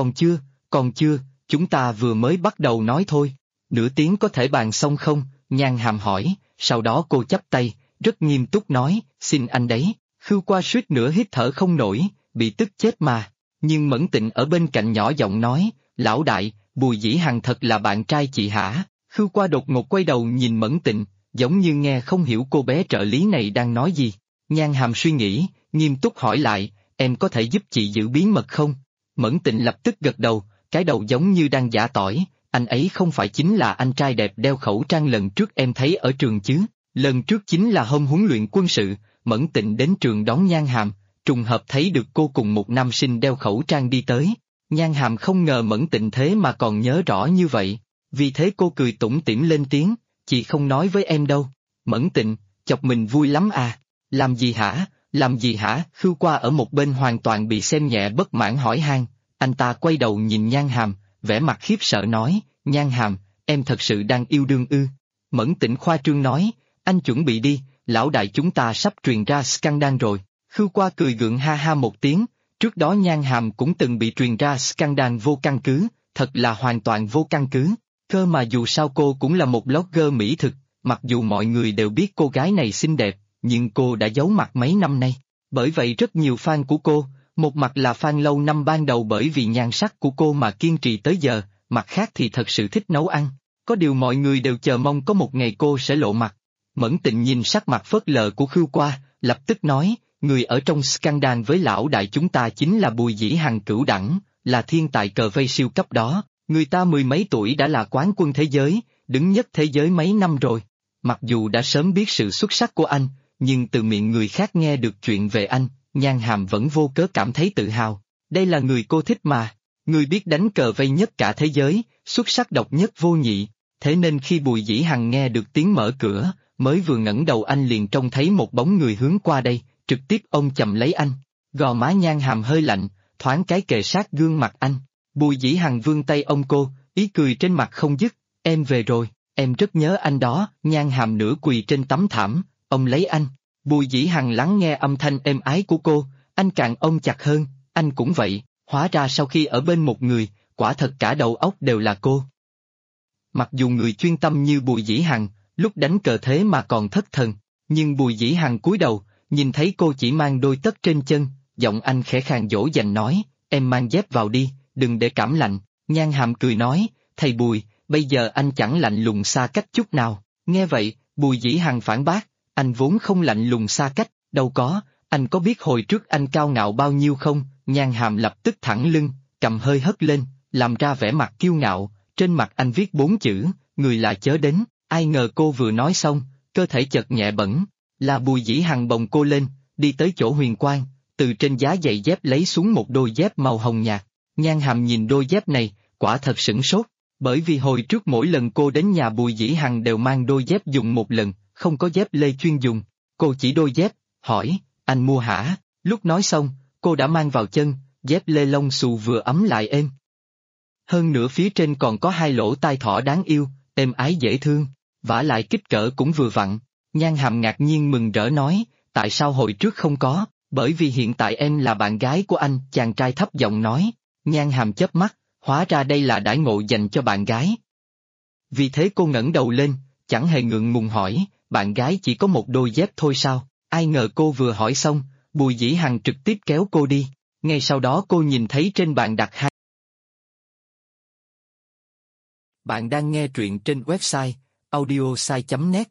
còn chưa, chúng ta vừa mới bắt đầu nói thôi. Nửa tiếng có thể bàn xong không? Nhan Hàm hỏi, sau đó cô chắp tay, rất nghiêm túc nói, xin anh đấy. Khưu Qua suýt nữa hít thở không nổi, bị tức chết mà. Nhưng Mẫn Tịnh ở bên cạnh nhỏ giọng nói, lão đại, Bùi Dĩ Hằng thật là bạn trai chị hả? Khưu Qua đột ngột quay đầu nhìn Mẫn Tịnh, giống như nghe không hiểu cô bé trợ lý này đang nói gì. Nhan Hàm suy nghĩ, nghiêm túc hỏi lại, em có thể giúp chị giữ bí mật không? Mẫn Tịnh lập tức gật đầu, cái đầu giống như đang giả tỏi, anh ấy không phải chính là anh trai đẹp đeo khẩu trang lần trước em thấy ở trường chứ? Lần trước chính là hôm huấn luyện quân sự, Mẫn Tịnh đến trường đón Nhan Hàm, trùng hợp thấy được cô cùng một nam sinh đeo khẩu trang đi tới. Nhan Hàm không ngờ Mẫn Tịnh thế mà còn nhớ rõ như vậy, vì thế cô cười tủm tỉm lên tiếng, chị không nói với em đâu. Mẫn Tịnh, chọc mình vui lắm à? Làm gì hả? Khưu Qua ở một bên hoàn toàn bị xem nhẹ bất mãn hỏi han, anh ta quay đầu nhìn Nhan Hàm, vẻ mặt khiếp sợ nói, Nhan Hàm, em thật sự đang yêu đương ư? Mẫn Tịnh khoa trương nói, anh chuẩn bị đi, lão đại chúng ta sắp truyền ra scandal rồi. Khưu Qua cười gượng ha ha một tiếng, trước đó Nhan Hàm cũng từng bị truyền ra scandal vô căn cứ, thật là hoàn toàn vô căn cứ. Cơ mà dù sao cô cũng là một blogger mỹ thực, mặc dù mọi người đều biết cô gái này xinh đẹp, nhưng cô đã giấu mặt mấy năm nay. Bởi vậy rất nhiều fan của cô, một mặt là fan lâu năm ban đầu bởi vì nhan sắc của cô mà kiên trì tới giờ, mặt khác thì thật sự thích nấu ăn. Có điều mọi người đều chờ mong có một ngày cô sẽ lộ mặt. Mẫn Tịnh nhìn sắc mặt phớt lờ của Khưu Qua, lập tức nói, người ở trong scandal với lão đại chúng ta chính là Bùi Dĩ Hằng cửu đẳng, là thiên tài cờ vây siêu cấp đó, người ta mười mấy tuổi đã là quán quân thế giới, đứng nhất thế giới mấy năm rồi. Mặc dù đã sớm biết sự xuất sắc của anh, nhưng từ miệng người khác nghe được chuyện về anh, Nhan Hàm vẫn vô cớ cảm thấy tự hào. Đây là người cô thích mà, người biết đánh cờ vây nhất cả thế giới, xuất sắc độc nhất vô nhị. Thế nên khi Bùi Dĩ Hằng nghe được tiếng mở cửa, mới vừa ngẩng đầu anh liền trông thấy một bóng người hướng qua đây, trực tiếp ôm chầm lấy anh. Gò má Nhan Hàm hơi lạnh, thoáng cái kề sát gương mặt anh. Bùi Dĩ Hằng vươn tay ôm cô, ý cười trên mặt không dứt. Em về rồi, em rất nhớ anh đó. Nhan Hàm nửa quỳ trên tấm thảm, ôm lấy anh. Bùi Dĩ Hằng lắng nghe âm thanh êm ái của cô, anh càng ôm chặt hơn. Anh cũng vậy, hóa ra sau khi ở bên một người, quả thật cả đầu óc đều là cô. Mặc dù người chuyên tâm như Bùi Dĩ Hằng, lúc đánh cờ thế mà còn thất thần, nhưng Bùi Dĩ Hằng cúi đầu, nhìn thấy cô chỉ mang đôi tất trên chân, giọng anh khẽ khàng dỗ dành nói, em mang dép vào đi, đừng để cảm lạnh. Nhan Hàm cười nói, thầy Bùi, bây giờ anh chẳng lạnh lùng xa cách chút nào. Nghe vậy, Bùi Dĩ Hằng phản bác, anh vốn không lạnh lùng xa cách, đâu có, anh có biết hồi trước anh cao ngạo bao nhiêu không? Nhan Hàm lập tức thẳng lưng, cầm hơi hất lên, làm ra vẻ mặt kiêu ngạo, trên mặt anh viết 4 chữ, người là chớ đến. Ai ngờ cô vừa nói xong, cơ thể chợt nhẹ bẫng, là Bùi Dĩ Hằng bồng cô lên, đi tới chỗ Huyền Quang, từ trên giá giày dép lấy xuống một đôi dép màu hồng nhạt. Nhan Hàm nhìn đôi dép này, quả thật sửng sốt, bởi vì hồi trước mỗi lần cô đến nhà Bùi Dĩ Hằng đều mang đôi dép dùng một lần, không có dép lê chuyên dùng. Cô chỉ đôi dép, hỏi, anh mua hả? Lúc nói xong, cô đã mang vào chân, dép lê lông xù vừa ấm lại êm. Hơn nữa phía trên còn có 2 lỗ tai thỏ đáng yêu, êm ái dễ thương, vả lại kích cỡ cũng vừa vặn. Nhan Hàm ngạc nhiên mừng rỡ nói, tại sao hồi trước không có? Bởi vì hiện tại em là bạn gái của anh. Chàng trai thấp giọng nói. Nhan Hàm chớp mắt, hóa ra đây là đãi ngộ dành cho bạn gái. Vì thế cô ngẩng đầu lên, chẳng hề ngượng ngùng hỏi, bạn gái chỉ có một đôi dép thôi sao? Ai ngờ cô vừa hỏi xong, Bùi Dĩ Hằng trực tiếp kéo cô đi. Ngay sau đó cô nhìn thấy trên bàn đặt 2. Bạn đang nghe truyện trên website audiosai.net.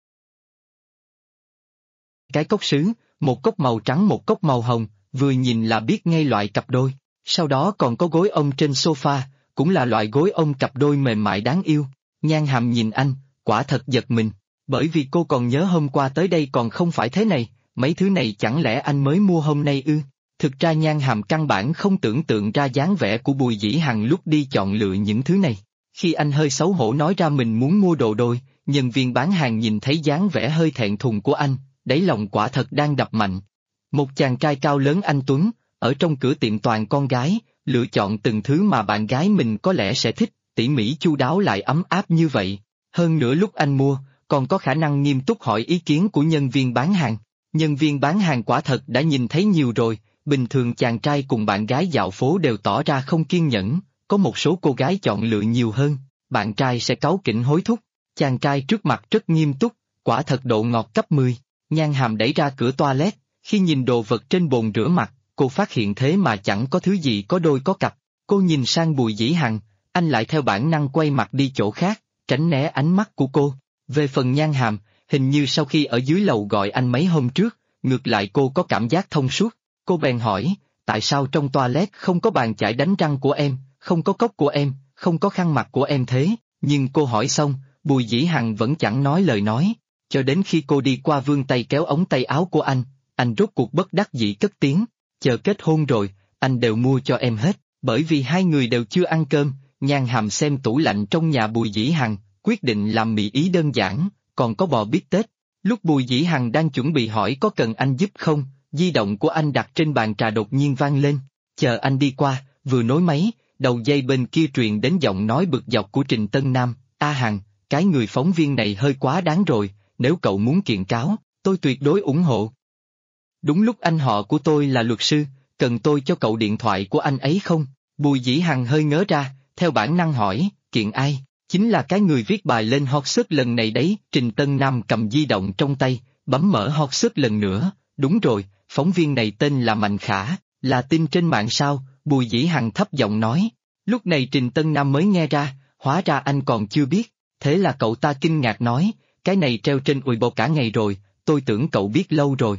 Cái cốc sứ, một cốc màu trắng một cốc màu hồng, vừa nhìn là biết ngay loại cặp đôi. Sau đó còn có gối ôm trên sofa, cũng là loại gối ôm cặp đôi mềm mại đáng yêu. Nhan Hàm nhìn anh, quả thật giật mình, bởi vì cô còn nhớ hôm qua tới đây còn không phải thế này, mấy thứ này chẳng lẽ anh mới mua hôm nay ư? Thực ra Nhan Hàm căn bản không tưởng tượng ra dáng vẻ của Bùi Dĩ Hằng lúc đi chọn lựa những thứ này. Khi anh hơi xấu hổ nói ra mình muốn mua đồ đôi, nhân viên bán hàng nhìn thấy dáng vẻ hơi thẹn thùng của anh, đáy lòng quả thật đang đập mạnh. Một chàng trai cao lớn anh tuấn, ở trong cửa tiệm toàn con gái, lựa chọn từng thứ mà bạn gái mình có lẽ sẽ thích, tỉ mỉ chu đáo lại ấm áp như vậy. Hơn nữa lúc anh mua, còn có khả năng nghiêm túc hỏi ý kiến của nhân viên bán hàng. Nhân viên bán hàng quả thật đã nhìn thấy nhiều rồi, bình thường chàng trai cùng bạn gái dạo phố đều tỏ ra không kiên nhẫn, có một số cô gái chọn lựa nhiều hơn, bạn trai sẽ cáu kỉnh hối thúc. Chàng trai trước mặt rất nghiêm túc, quả thật độ ngọt cấp 10. Nhan Hàm đẩy ra cửa toilet, khi nhìn đồ vật trên bồn rửa mặt, cô phát hiện thế mà chẳng có thứ gì có đôi có cặp. Cô nhìn sang Bùi Dĩ Hằng, anh lại theo bản năng quay mặt đi chỗ khác, tránh né ánh mắt của cô. Về phần Nhan Hàm, hình như sau khi ở dưới lầu gọi anh mấy hôm trước, ngược lại cô có cảm giác thông suốt. Cô bèn hỏi, tại sao trong toilet không có bàn chải đánh răng của em, không có cốc của em, không có khăn mặt của em thế? Nhưng cô hỏi xong, Bùi Dĩ Hằng vẫn chẳng nói lời nói, cho đến khi cô đi qua vươn tay kéo ống tay áo của anh rốt cuộc bất đắc dĩ cất tiếng, chờ kết hôn rồi, anh đều mua cho em hết, bởi vì hai người đều chưa ăn cơm. Nhan Hàm xem tủ lạnh trong nhà Bùi Dĩ Hằng, quyết định làm mì ý đơn giản, còn có bò bít tết. Lúc Bùi Dĩ Hằng đang chuẩn bị hỏi có cần anh giúp không, di động của anh đặt trên bàn trà đột nhiên vang lên, chờ anh đi qua, vừa nối máy, đầu dây bên kia truyền đến giọng nói bực dọc của Trình Tân Nam, A Hằng, cái người phóng viên này hơi quá đáng rồi, nếu cậu muốn kiện cáo, tôi tuyệt đối ủng hộ. Đúng lúc anh họ của tôi là luật sư, cần tôi cho cậu điện thoại của anh ấy không? Bùi Dĩ Hằng hơi ngớ ra, theo bản năng hỏi, kiện ai? Chính là cái người viết bài lên hot search lần này đấy. Trình Tân Nam cầm di động trong tay, bấm mở hot search lần nữa, đúng rồi, phóng viên này tên là Mạnh Khả, là tin trên mạng sao? Bùi Dĩ Hằng thấp giọng nói. Lúc này Trình Tân Nam mới nghe ra, hóa ra anh còn chưa biết, thế là cậu ta kinh ngạc nói, cái này treo trên Weibo cả ngày rồi, tôi tưởng cậu biết lâu rồi.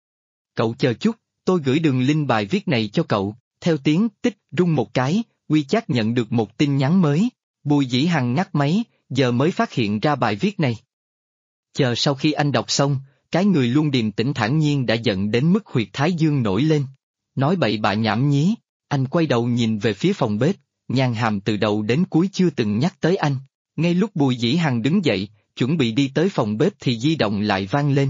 Cậu chờ chút, tôi gửi đường link bài viết này cho cậu. Theo tiếng tích rung một cái, WeChat nhận được một tin nhắn mới. Bùi Dĩ Hằng ngắt máy, giờ mới phát hiện ra bài viết này. Chờ sau khi anh đọc xong, cái người luôn điềm tĩnh thản nhiên đã giận đến mức huyệt thái dương nổi lên. Nói bậy bạ nhảm nhí, anh quay đầu nhìn về phía phòng bếp, Nhan Hàm từ đầu đến cuối chưa từng nhắc tới anh. Ngay lúc Bùi Dĩ Hằng đứng dậy, chuẩn bị đi tới phòng bếp thì di động lại vang lên.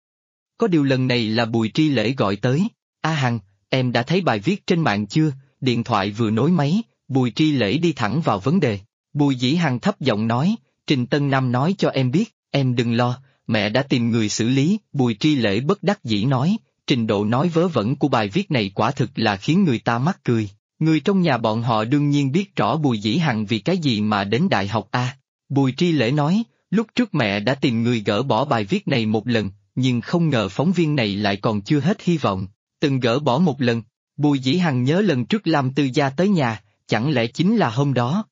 Có điều lần này là Bùi Tri Lễ gọi tới. A Hằng, em đã thấy bài viết trên mạng chưa? Điện thoại vừa nối máy, Bùi Tri Lễ đi thẳng vào vấn đề. Bùi Dĩ Hằng thấp giọng nói, Trình Tân Nam nói cho em biết, em đừng lo, mẹ đã tìm người xử lý. Bùi Tri Lễ bất đắc dĩ nói, trình độ nói vớ vẩn của bài viết này quả thực là khiến người ta mắc cười. Người trong nhà bọn họ đương nhiên biết rõ Bùi Dĩ Hằng vì cái gì mà đến đại học A. Bùi Tri Lễ nói, lúc trước mẹ đã tìm người gỡ bỏ bài viết này một lần, nhưng không ngờ phóng viên này lại còn chưa hết hy vọng. Từng gỡ bỏ một lần, Bùi Dĩ Hằng nhớ lần trước Lam Tư Gia tới nhà, chẳng lẽ chính là hôm đó?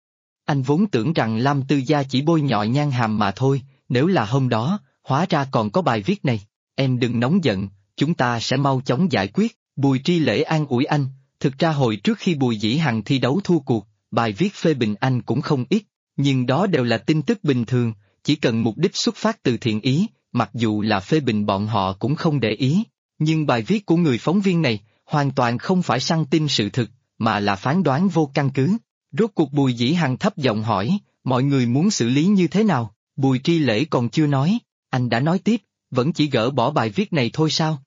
Anh vốn tưởng rằng Lam Tư Gia chỉ bôi nhọ Nhan Hàm mà thôi, nếu là hôm đó, hóa ra còn có bài viết này. Em đừng nóng giận, chúng ta sẽ mau chóng giải quyết. Bùi Tri Lễ an ủi anh, thực ra hồi trước khi Bùi Dĩ Hằng thi đấu thua cuộc, bài viết phê bình anh cũng không ít, nhưng đó đều là tin tức bình thường, chỉ cần mục đích xuất phát từ thiện ý, mặc dù là phê bình bọn họ cũng không để ý. Nhưng bài viết của người phóng viên này, hoàn toàn không phải săn tin sự thực, mà là phán đoán vô căn cứ. Rốt cuộc Bùi Dĩ Hằng thấp giọng hỏi, mọi người muốn xử lý như thế nào? Bùi Tri Lễ còn chưa nói, anh đã nói tiếp, vẫn chỉ gỡ bỏ bài viết này thôi sao?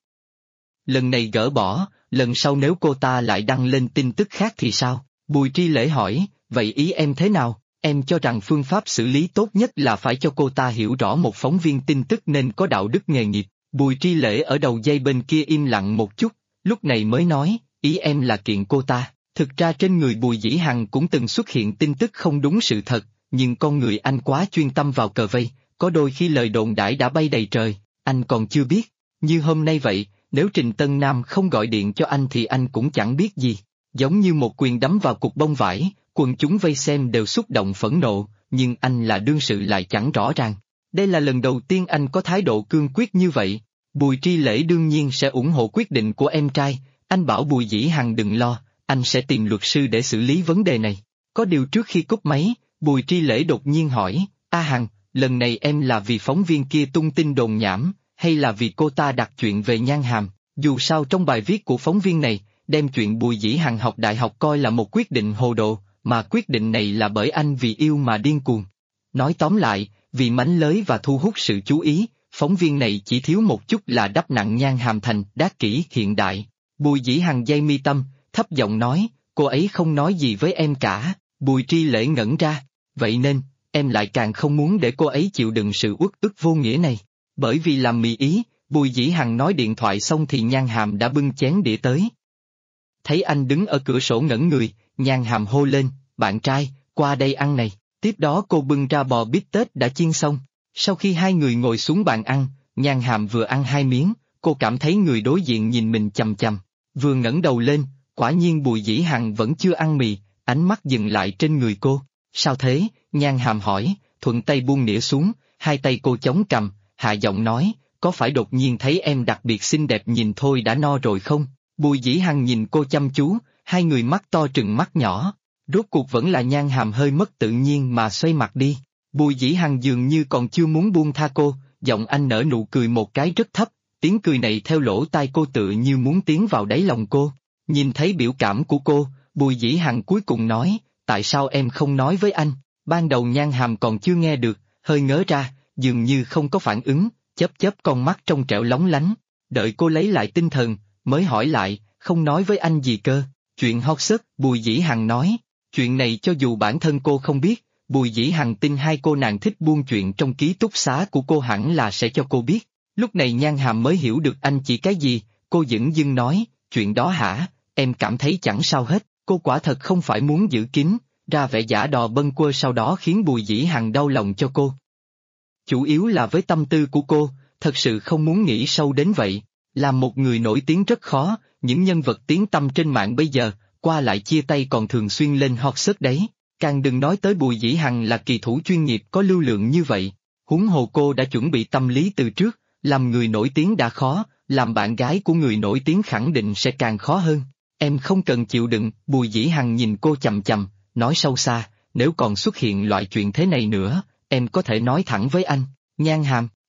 Lần này gỡ bỏ, lần sau nếu cô ta lại đăng lên tin tức khác thì sao? Bùi Tri Lễ hỏi, vậy ý em thế nào? Em cho rằng phương pháp xử lý tốt nhất là phải cho cô ta hiểu rõ một phóng viên tin tức nên có đạo đức nghề nghiệp. Bùi Tri Lễ ở đầu dây bên kia im lặng một chút, lúc này mới nói, ý em là kiện cô ta. Thực ra trên người Bùi Dĩ Hằng cũng từng xuất hiện tin tức không đúng sự thật, nhưng con người anh quá chuyên tâm vào cờ vây, có đôi khi lời đồn đãi đã bay đầy trời, anh còn chưa biết. Như hôm nay vậy, nếu Trình Tân Nam không gọi điện cho anh thì anh cũng chẳng biết gì. Giống như một quyền đấm vào cục bông vải, quần chúng vây xem đều xúc động phẫn nộ, nhưng anh là đương sự lại chẳng rõ ràng. Đây là lần đầu tiên anh có thái độ cương quyết như vậy. Bùi Tri Lễ đương nhiên sẽ ủng hộ quyết định của em trai, anh bảo Bùi Dĩ Hằng đừng lo, anh sẽ tìm luật sư để xử lý vấn đề này. Có điều trước khi cúp máy, Bùi Tri Lễ đột nhiên hỏi, A Hằng, lần này em là vì phóng viên kia tung tin đồn nhảm, hay là vì cô ta đặt chuyện về Nhan Hàm? Dù sao trong bài viết của phóng viên này, đem chuyện Bùi Dĩ Hằng học đại học coi là một quyết định hồ đồ, mà quyết định này là bởi anh vì yêu mà điên cuồng. Nói tóm lại, vì mánh lới và thu hút sự chú ý, phóng viên này chỉ thiếu một chút là đắp nặng Nhan Hàm thành đát kỷ hiện đại. Bùi Dĩ Hằng dây mi tâm, thấp giọng nói, cô ấy không nói gì với em cả. Bùi Tri Lễ ngẩn ra, vậy nên, em lại càng không muốn để cô ấy chịu đựng sự uất ức vô nghĩa này. Bởi vì làm mì ý, Bùi Dĩ Hằng nói điện thoại xong thì Nhan Hàm đã bưng chén đĩa tới. Thấy anh đứng ở cửa sổ ngẩn người, Nhan Hàm hô lên, bạn trai, qua đây ăn này. Tiếp đó cô bưng ra bò bít tết đã chiên xong. Sau khi hai người ngồi xuống bàn ăn, Nhan Hàm vừa ăn hai miếng, cô cảm thấy người đối diện nhìn mình chằm chằm. Vừa ngẩng đầu lên, quả nhiên Bùi Dĩ Hằng vẫn chưa ăn mì, ánh mắt dừng lại trên người cô. Sao thế? Nhan Hàm hỏi, thuận tay buông nĩa xuống, hai tay cô chống cằm, hạ giọng nói, có phải đột nhiên thấy em đặc biệt xinh đẹp nhìn thôi đã no rồi không? Bùi Dĩ Hằng nhìn cô chăm chú, hai người mắt to trừng mắt nhỏ. Rốt cuộc vẫn là Nhan Hàm hơi mất tự nhiên mà xoay mặt đi. Bùi Dĩ Hằng dường như còn chưa muốn buông tha cô, giọng anh nở nụ cười một cái rất thấp, tiếng cười này theo lỗ tai cô tựa như muốn tiến vào đáy lòng cô. Nhìn thấy biểu cảm của cô, Bùi Dĩ Hằng cuối cùng nói, tại sao em không nói với anh? Ban đầu Nhan Hàm còn chưa nghe được, hơi ngớ ra, dường như không có phản ứng, chớp chớp con mắt trong trẻo lóng lánh. Đợi cô lấy lại tinh thần, mới hỏi lại, không nói với anh gì cơ? Chuyện hot search, Bùi Dĩ Hằng nói. Chuyện này cho dù bản thân cô không biết, Bùi Dĩ Hằng tin hai cô nàng thích buôn chuyện trong ký túc xá của cô hẳn là sẽ cho cô biết. Lúc này Nhan Hàm mới hiểu được anh chỉ cái gì, cô dửng dưng nói, chuyện đó hả, em cảm thấy chẳng sao hết, cô quả thật không phải muốn giữ kín, ra vẻ giả đò bâng quơ sau đó khiến Bùi Dĩ Hằng đau lòng cho cô. Chủ yếu là với tâm tư của cô, thật sự không muốn nghĩ sâu đến vậy, làm một người nổi tiếng rất khó, những nhân vật tiếng tăm trên mạng bây giờ, qua lại chia tay còn thường xuyên lên hot search đấy, càng đừng nói tới Bùi Dĩ Hằng là kỳ thủ chuyên nghiệp có lưu lượng như vậy, huống hồ cô đã chuẩn bị tâm lý từ trước, làm người nổi tiếng đã khó, làm bạn gái của người nổi tiếng khẳng định sẽ càng khó hơn. Em không cần chịu đựng, Bùi Dĩ Hằng nhìn cô chằm chằm, nói sâu xa, nếu còn xuất hiện loại chuyện thế này nữa, em có thể nói thẳng với anh. Nhan Hàm,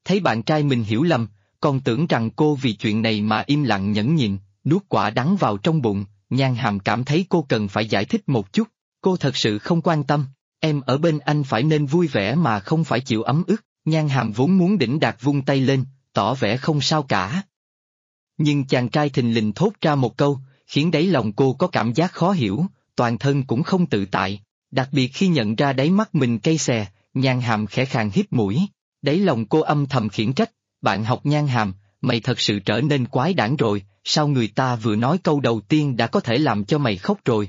Thấy bạn trai mình hiểu lầm, còn tưởng rằng cô vì chuyện này mà im lặng nhẫn nhịn, nuốt quả đắng vào trong bụng, Nhan Hàm cảm thấy cô cần phải giải thích một chút, cô thật sự không quan tâm, em ở bên anh phải nên vui vẻ mà không phải chịu ấm ức, Nhan Hàm vốn muốn đỉnh đạt vung tay lên, tỏ vẻ không sao cả. Nhưng chàng trai thình lình thốt ra một câu, khiến đáy lòng cô có cảm giác khó hiểu, toàn thân cũng không tự tại, đặc biệt khi nhận ra đáy mắt mình cay xè, Nhan Hàm khẽ khàng hít mũi, đáy lòng cô âm thầm khiển trách, bạn học Nhan Hàm, mày thật sự trở nên quái đản rồi, sao người ta vừa nói câu đầu tiên đã có thể làm cho mày khóc rồi,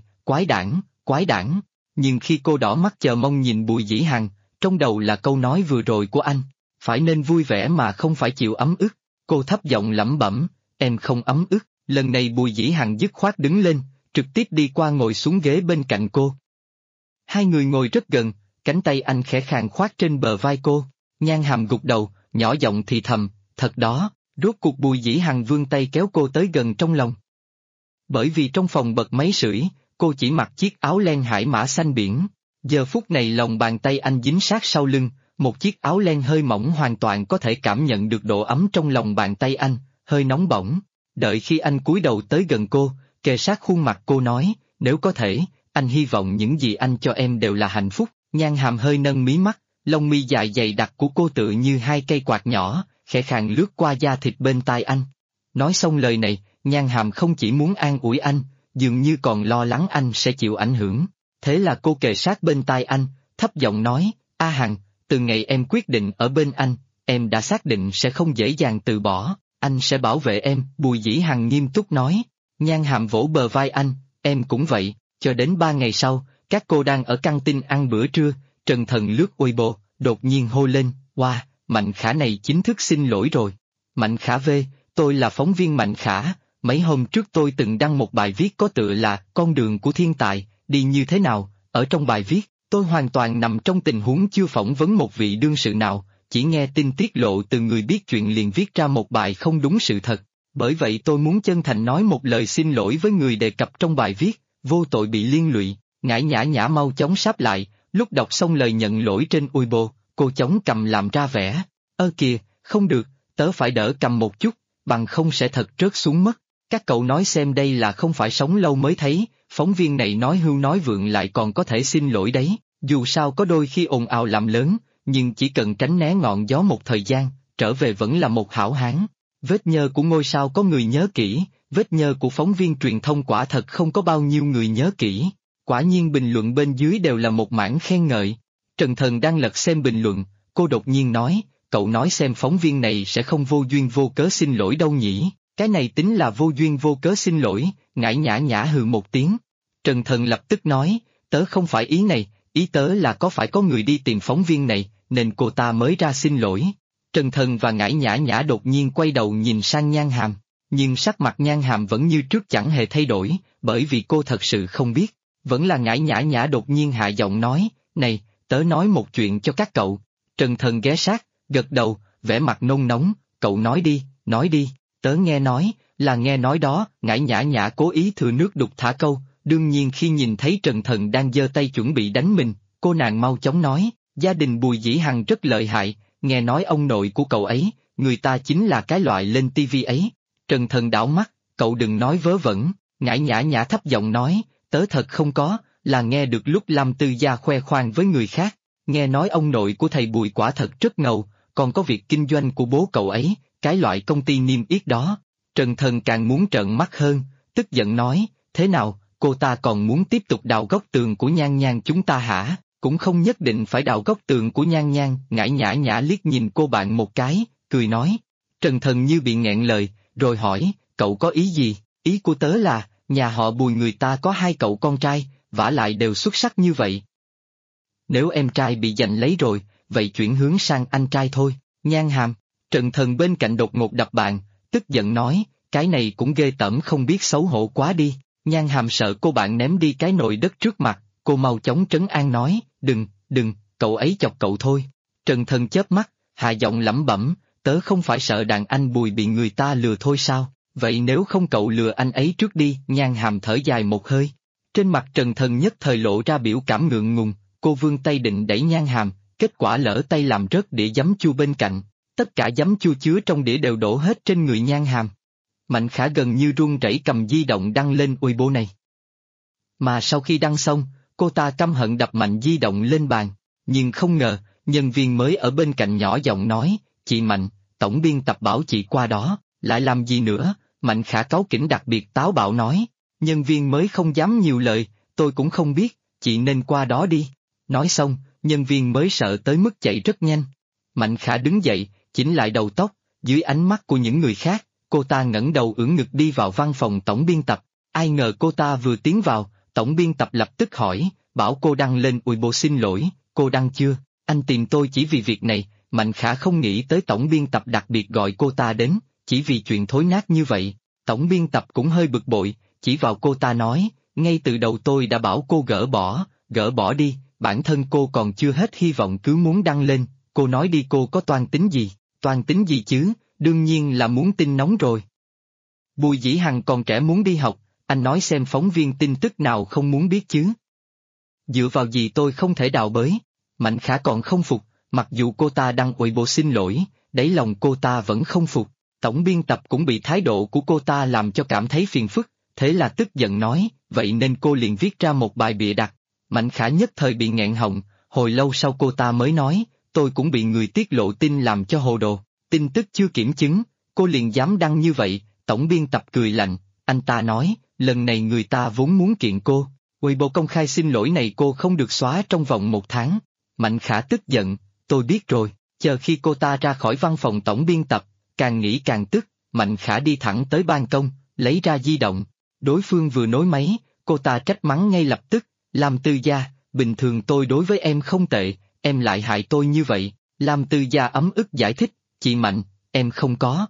quái đản, nhưng khi cô đỏ mắt chờ mong nhìn Bùi Dĩ Hằng, trong đầu là câu nói vừa rồi của anh, phải nên vui vẻ mà không phải chịu ấm ức, cô thấp giọng lẩm bẩm, em không ấm ức, lần này Bùi Dĩ Hằng dứt khoát đứng lên, trực tiếp đi qua ngồi xuống ghế bên cạnh cô. Hai người ngồi rất gần, cánh tay anh khẽ khàng khoác trên bờ vai cô, Nhan Hàm gục đầu, nhỏ giọng thì thầm, thật đó, rốt cuộc Bùi Dĩ Hằng vươn tay kéo cô tới gần trong lòng. Bởi vì trong phòng bật máy sưởi, cô chỉ mặc chiếc áo len hải mã xanh biển, giờ phút này lòng bàn tay anh dính sát sau lưng, một chiếc áo len hơi mỏng hoàn toàn có thể cảm nhận được độ ấm trong lòng bàn tay anh, hơi nóng bỏng. Đợi khi anh cúi đầu tới gần cô, kề sát khuôn mặt cô nói, nếu có thể, anh hy vọng những gì anh cho em đều là hạnh phúc. Nhan Hàm hơi nâng mí mắt, lông mi dài dày đặc của cô tựa như hai cây quạt nhỏ, khẽ khàng lướt qua da thịt bên tai anh. Nói xong lời này, Nhan Hàm không chỉ muốn an ủi anh, dường như còn lo lắng anh sẽ chịu ảnh hưởng. Thế là cô kề sát bên tai anh, thấp giọng nói, A Hằng, từ ngày em quyết định ở bên anh, em đã xác định sẽ không dễ dàng từ bỏ, anh sẽ bảo vệ em. Bùi Dĩ Hằng nghiêm túc nói. Nhan Hàm vỗ bờ vai anh, em cũng vậy. Cho đến 3 ngày sau, các cô đang ở căng tin ăn bữa trưa, Trần Thần lướt Weibo, đột nhiên hô lên, wow, Mạnh Khả này chính thức xin lỗi rồi. Mạnh Khả V, tôi là phóng viên Mạnh Khả, mấy hôm trước tôi từng đăng một bài viết có tựa là Con đường của thiên tài, đi như thế nào, ở trong bài viết, tôi hoàn toàn nằm trong tình huống chưa phỏng vấn một vị đương sự nào, chỉ nghe tin tiết lộ từ người biết chuyện liền viết ra một bài không đúng sự thật. Bởi vậy tôi muốn chân thành nói một lời xin lỗi với người đề cập trong bài viết, vô tội bị liên lụy, ngải nhã nhã mau chóng sáp lại, lúc đọc xong lời nhận lỗi trên Weibo, cô chống cằm làm ra vẻ, kìa, không được, tớ phải đỡ cầm một chút, bằng không sẽ thật rớt xuống mất. Các cậu nói xem đây là không phải sống lâu mới thấy, phóng viên này nói hưu nói vượng lại còn có thể xin lỗi đấy, dù sao có đôi khi ồn ào làm lớn, nhưng chỉ cần tránh né ngọn gió một thời gian, trở về vẫn là một hảo hán. Vết nhơ của ngôi sao có người nhớ kỹ, vết nhơ của phóng viên truyền thông quả thật không có bao nhiêu người nhớ kỹ. Quả nhiên bình luận bên dưới đều là một mảng khen ngợi. Trần Thần đang lật xem bình luận, cô đột nhiên nói, cậu nói xem phóng viên này sẽ không vô duyên vô cớ xin lỗi đâu nhỉ, cái này tính là vô duyên vô cớ xin lỗi, ngải nhã nhã hừ một tiếng. Trần Thần lập tức nói, tớ không phải ý này, ý tớ là có phải có người đi tìm phóng viên này, nên cô ta mới ra xin lỗi. Trần Thần và ngải nhã nhã đột nhiên quay đầu nhìn sang Nhan Hàm, nhưng sắc mặt Nhan Hàm vẫn như trước chẳng hề thay đổi, bởi vì cô thật sự không biết. Vẫn là ngải nhã nhã đột nhiên hạ giọng nói, này, tớ nói một chuyện cho các cậu. Trần Thần ghé sát, gật đầu, vẻ mặt nôn nóng, cậu nói đi, tớ nghe nói, là nghe nói đó. Ngải nhã nhã cố ý thừa nước đục thả câu, đương nhiên khi nhìn thấy Trần Thần đang giơ tay chuẩn bị đánh mình, cô nàng mau chóng nói, gia đình Bùi Dĩ Hằng rất lợi hại, nghe nói ông nội của cậu ấy, người ta chính là cái loại lên tivi ấy. Trần Thần đảo mắt, cậu đừng nói vớ vẩn, ngải nhã nhã thấp giọng nói, tớ thật không có, là nghe được lúc Lâm Tư Gia khoe khoang với người khác, nghe nói ông nội của thầy Bùi quả thật rất ngầu, còn có việc kinh doanh của bố cậu ấy, cái loại công ty niêm yết đó. Trần Thần càng muốn trợn mắt hơn, tức giận nói, thế nào, cô ta còn muốn tiếp tục đào góc tường của Nhan Nhan chúng ta hả? Cũng không nhất định phải đào góc tường của Nhan Nhan. Ngải nhã nhã liếc nhìn cô bạn một cái, cười nói. Trần Thần như bị nghẹn lời, rồi hỏi, cậu có ý gì? Ý của tớ là, nhà họ Bùi người ta có 2 cậu con trai, vả lại đều xuất sắc như vậy. Nếu em trai bị giành lấy rồi, vậy chuyển hướng sang anh trai thôi. Nhan Hàm. Trần Thần bên cạnh đột ngột đập bàn, tức giận nói, cái này cũng ghê tởm không biết xấu hổ quá đi. Nhan Hàm sợ cô bạn ném đi cái nồi đất trước mặt, cô mau chóng trấn an nói, đừng, cậu ấy chọc cậu thôi. Trần Thần chớp mắt, hạ giọng lẩm bẩm, tớ không phải sợ đàn anh Bùi bị người ta lừa thôi sao, vậy nếu không cậu lừa anh ấy trước đi. Nhan Hàm thở dài một hơi. Trên mặt Trần Thần nhất thời lộ ra biểu cảm ngượng ngùng, cô vươn tay định đẩy Nhan Hàm, kết quả lỡ tay làm rớt đĩa giấm chua bên cạnh. Tất cả giấm chua chứa trong đĩa đều đổ hết trên người Nhan Hàm. Mạnh Khả gần như run rẩy cầm di động đăng lên Weibo này. Mà sau khi đăng xong, cô ta căm hận đập mạnh di động lên bàn, nhưng không ngờ, nhân viên mới ở bên cạnh nhỏ giọng nói, chị Mạnh, tổng biên tập bảo chị qua đó, lại làm gì nữa, Mạnh Khả cáu kỉnh đặc biệt táo bạo nói, nhân viên mới không dám nhiều lời, tôi cũng không biết, chị nên qua đó đi. Nói xong, nhân viên mới sợ tới mức chạy rất nhanh. Mạnh Khả đứng dậy, chỉnh lại đầu tóc, dưới ánh mắt của những người khác, cô ta ngẩng đầu ưỡn ngực đi vào văn phòng tổng biên tập. Ai ngờ cô ta vừa tiến vào, tổng biên tập lập tức hỏi, bảo cô đăng lên Weibo xin lỗi, cô đăng chưa, anh tìm tôi chỉ vì việc này. Mạnh Khả không nghĩ tới tổng biên tập đặc biệt gọi cô ta đến, chỉ vì chuyện thối nát như vậy. Tổng biên tập cũng hơi bực bội, chỉ vào cô ta nói, ngay từ đầu tôi đã bảo cô gỡ bỏ đi, bản thân cô còn chưa hết hy vọng cứ muốn đăng lên, cô nói đi cô có toan tính gì chứ, đương nhiên là muốn tin nóng rồi. Bùi Dĩ Hằng còn trẻ muốn đi học, anh nói xem phóng viên tin tức nào không muốn biết chứ. Dựa vào gì tôi không thể đào bới, Mạnh Khả còn không phục, mặc dù cô ta đăng Weibo xin lỗi, đáy lòng cô ta vẫn không phục. Tổng biên tập cũng bị thái độ của cô ta làm cho cảm thấy phiền phức, thế là tức giận nói, vậy nên cô liền viết ra một bài bịa đặt. Mạnh Khả nhất thời bị nghẹn họng, hồi lâu sau cô ta mới nói, tôi cũng bị người tiết lộ tin làm cho hồ đồ, tin tức chưa kiểm chứng, cô liền dám đăng như vậy. Tổng biên tập cười lạnh, anh ta nói, lần này người ta vốn muốn kiện cô, Weibo công khai xin lỗi này cô không được xóa trong vòng 1 tháng. Mạnh Khả tức giận, tôi biết rồi, chờ khi cô ta ra khỏi văn phòng tổng biên tập, càng nghĩ càng tức, Mạnh Khả đi thẳng tới ban công, lấy ra di động, đối phương vừa nối máy, cô ta trách mắng ngay lập tức, Lam Tư Gia, bình thường tôi đối với em không tệ, em lại hại tôi như vậy. Lam Tư Gia ấm ức giải thích, chị Mạnh, em không có,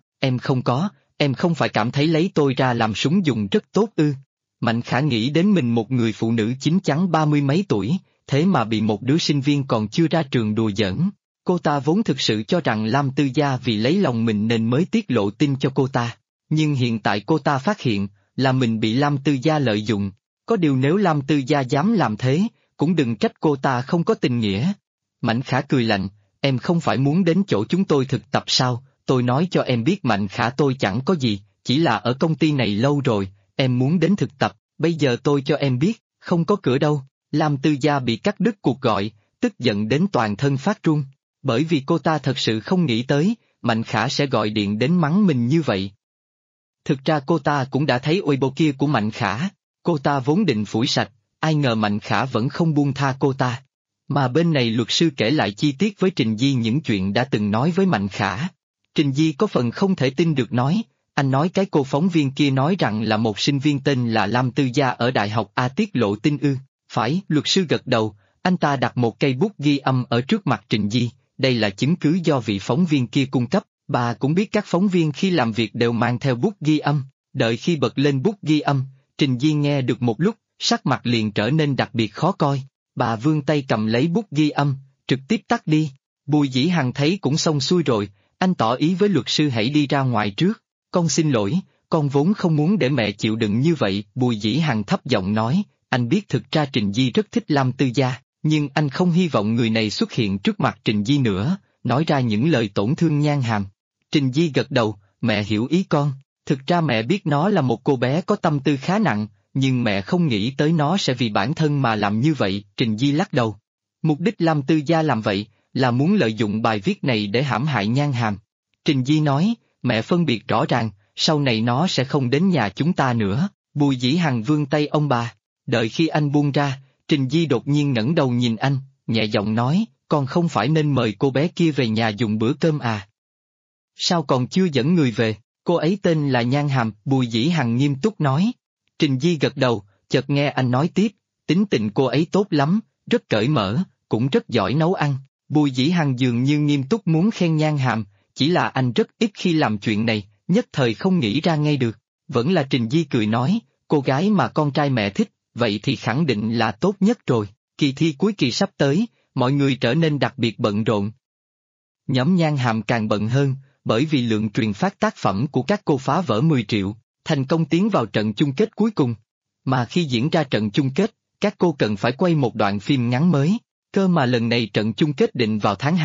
em không phải cảm thấy lấy tôi ra làm súng dùng rất tốt ư. Mạnh Khả nghĩ đến mình một người phụ nữ chín chắn 30 mấy tuổi, thế mà bị một đứa sinh viên còn chưa ra trường đùa giỡn. Cô ta vốn thực sự cho rằng Lam Tư Gia vì lấy lòng mình nên mới tiết lộ tin cho cô ta. Nhưng hiện tại cô ta phát hiện, là mình bị Lam Tư Gia lợi dụng. Có điều nếu Lam Tư Gia dám làm thế, cũng đừng trách cô ta không có tình nghĩa. Mạnh Khả cười lạnh, em không phải muốn đến chỗ chúng tôi thực tập sao, tôi nói cho em biết Mạnh Khả tôi chẳng có gì, chỉ là ở công ty này lâu rồi, em muốn đến thực tập, bây giờ tôi cho em biết, không có cửa đâu. Lam Tư Gia bị cắt đứt cuộc gọi, tức giận đến toàn thân phát run, bởi vì cô ta thật sự không nghĩ tới, Mạnh Khả sẽ gọi điện đến mắng mình như vậy. Thực ra cô ta cũng đã thấy Weibo kia của Mạnh Khả, cô ta vốn định phủi sạch, ai ngờ Mạnh Khả vẫn không buông tha cô ta. Mà bên này luật sư kể lại chi tiết với Trình Di những chuyện đã từng nói với Mạnh Khả. Trình Di có phần không thể tin được nói, anh nói cái cô phóng viên kia nói rằng là một sinh viên tên là Lam Tư Gia ở Đại học A tiết lộ tin ư, phải, luật sư gật đầu, anh ta đặt một cây bút ghi âm ở trước mặt Trình Di, đây là chứng cứ do vị phóng viên kia cung cấp, bà cũng biết các phóng viên khi làm việc đều mang theo bút ghi âm, đợi khi bật lên bút ghi âm, Trình Di nghe được một lúc, sắc mặt liền trở nên đặc biệt khó coi, bà vươn tay cầm lấy bút ghi âm, trực tiếp tắt đi. Bùi Dĩ Hằng thấy cũng xong xuôi rồi, anh tỏ ý với luật sư hãy đi ra ngoài trước, con xin lỗi, con vốn không muốn để mẹ chịu đựng như vậy. Bùi Dĩ Hằng thấp giọng nói, anh biết thực ra Trình Di rất thích Lam Tư Gia, nhưng anh không hy vọng người này xuất hiện trước mặt Trình Di nữa, nói ra những lời tổn thương Nhan Hàm. Trình Di gật đầu, mẹ hiểu ý con, thực ra mẹ biết nó là một cô bé có tâm tư khá nặng, nhưng mẹ không nghĩ tới nó sẽ vì bản thân mà làm như vậy. Trình Di lắc đầu. Mục đích Lam Tư Gia làm vậy, là muốn lợi dụng bài viết này để hãm hại Nhan Hàm. Trình Di nói, mẹ phân biệt rõ ràng, sau này nó sẽ không đến nhà chúng ta nữa. Bùi Dĩ Hằng vươn tay ông bà, đợi khi anh buông ra, Trình Di đột nhiên ngẩng đầu nhìn anh, nhẹ giọng nói, con không phải nên mời cô bé kia về nhà dùng bữa cơm à? Sao còn chưa dẫn người về, cô ấy tên là Nhan Hàm, Bùi Dĩ Hằng nghiêm túc nói. Trình Di gật đầu, chợt nghe anh nói tiếp, tính tình cô ấy tốt lắm, rất cởi mở, cũng rất giỏi nấu ăn. Bùi Dĩ Hằng dường như nghiêm túc muốn khen Nhan Hàm, chỉ là anh rất ít khi làm chuyện này, nhất thời không nghĩ ra ngay được. Vẫn là Trình Di cười nói, cô gái mà con trai mẹ thích, vậy thì khẳng định là tốt nhất rồi. Kỳ thi cuối kỳ sắp tới, mọi người trở nên đặc biệt bận rộn. Nhóm Nhan Hàm càng bận hơn, bởi vì lượng truyền phát tác phẩm của các cô phá vỡ 10 triệu, thành công tiến vào trận chung kết cuối cùng. Mà khi diễn ra trận chung kết, các cô cần phải quay một đoạn phim ngắn mới, cơ mà lần này trận chung kết định vào tháng 2,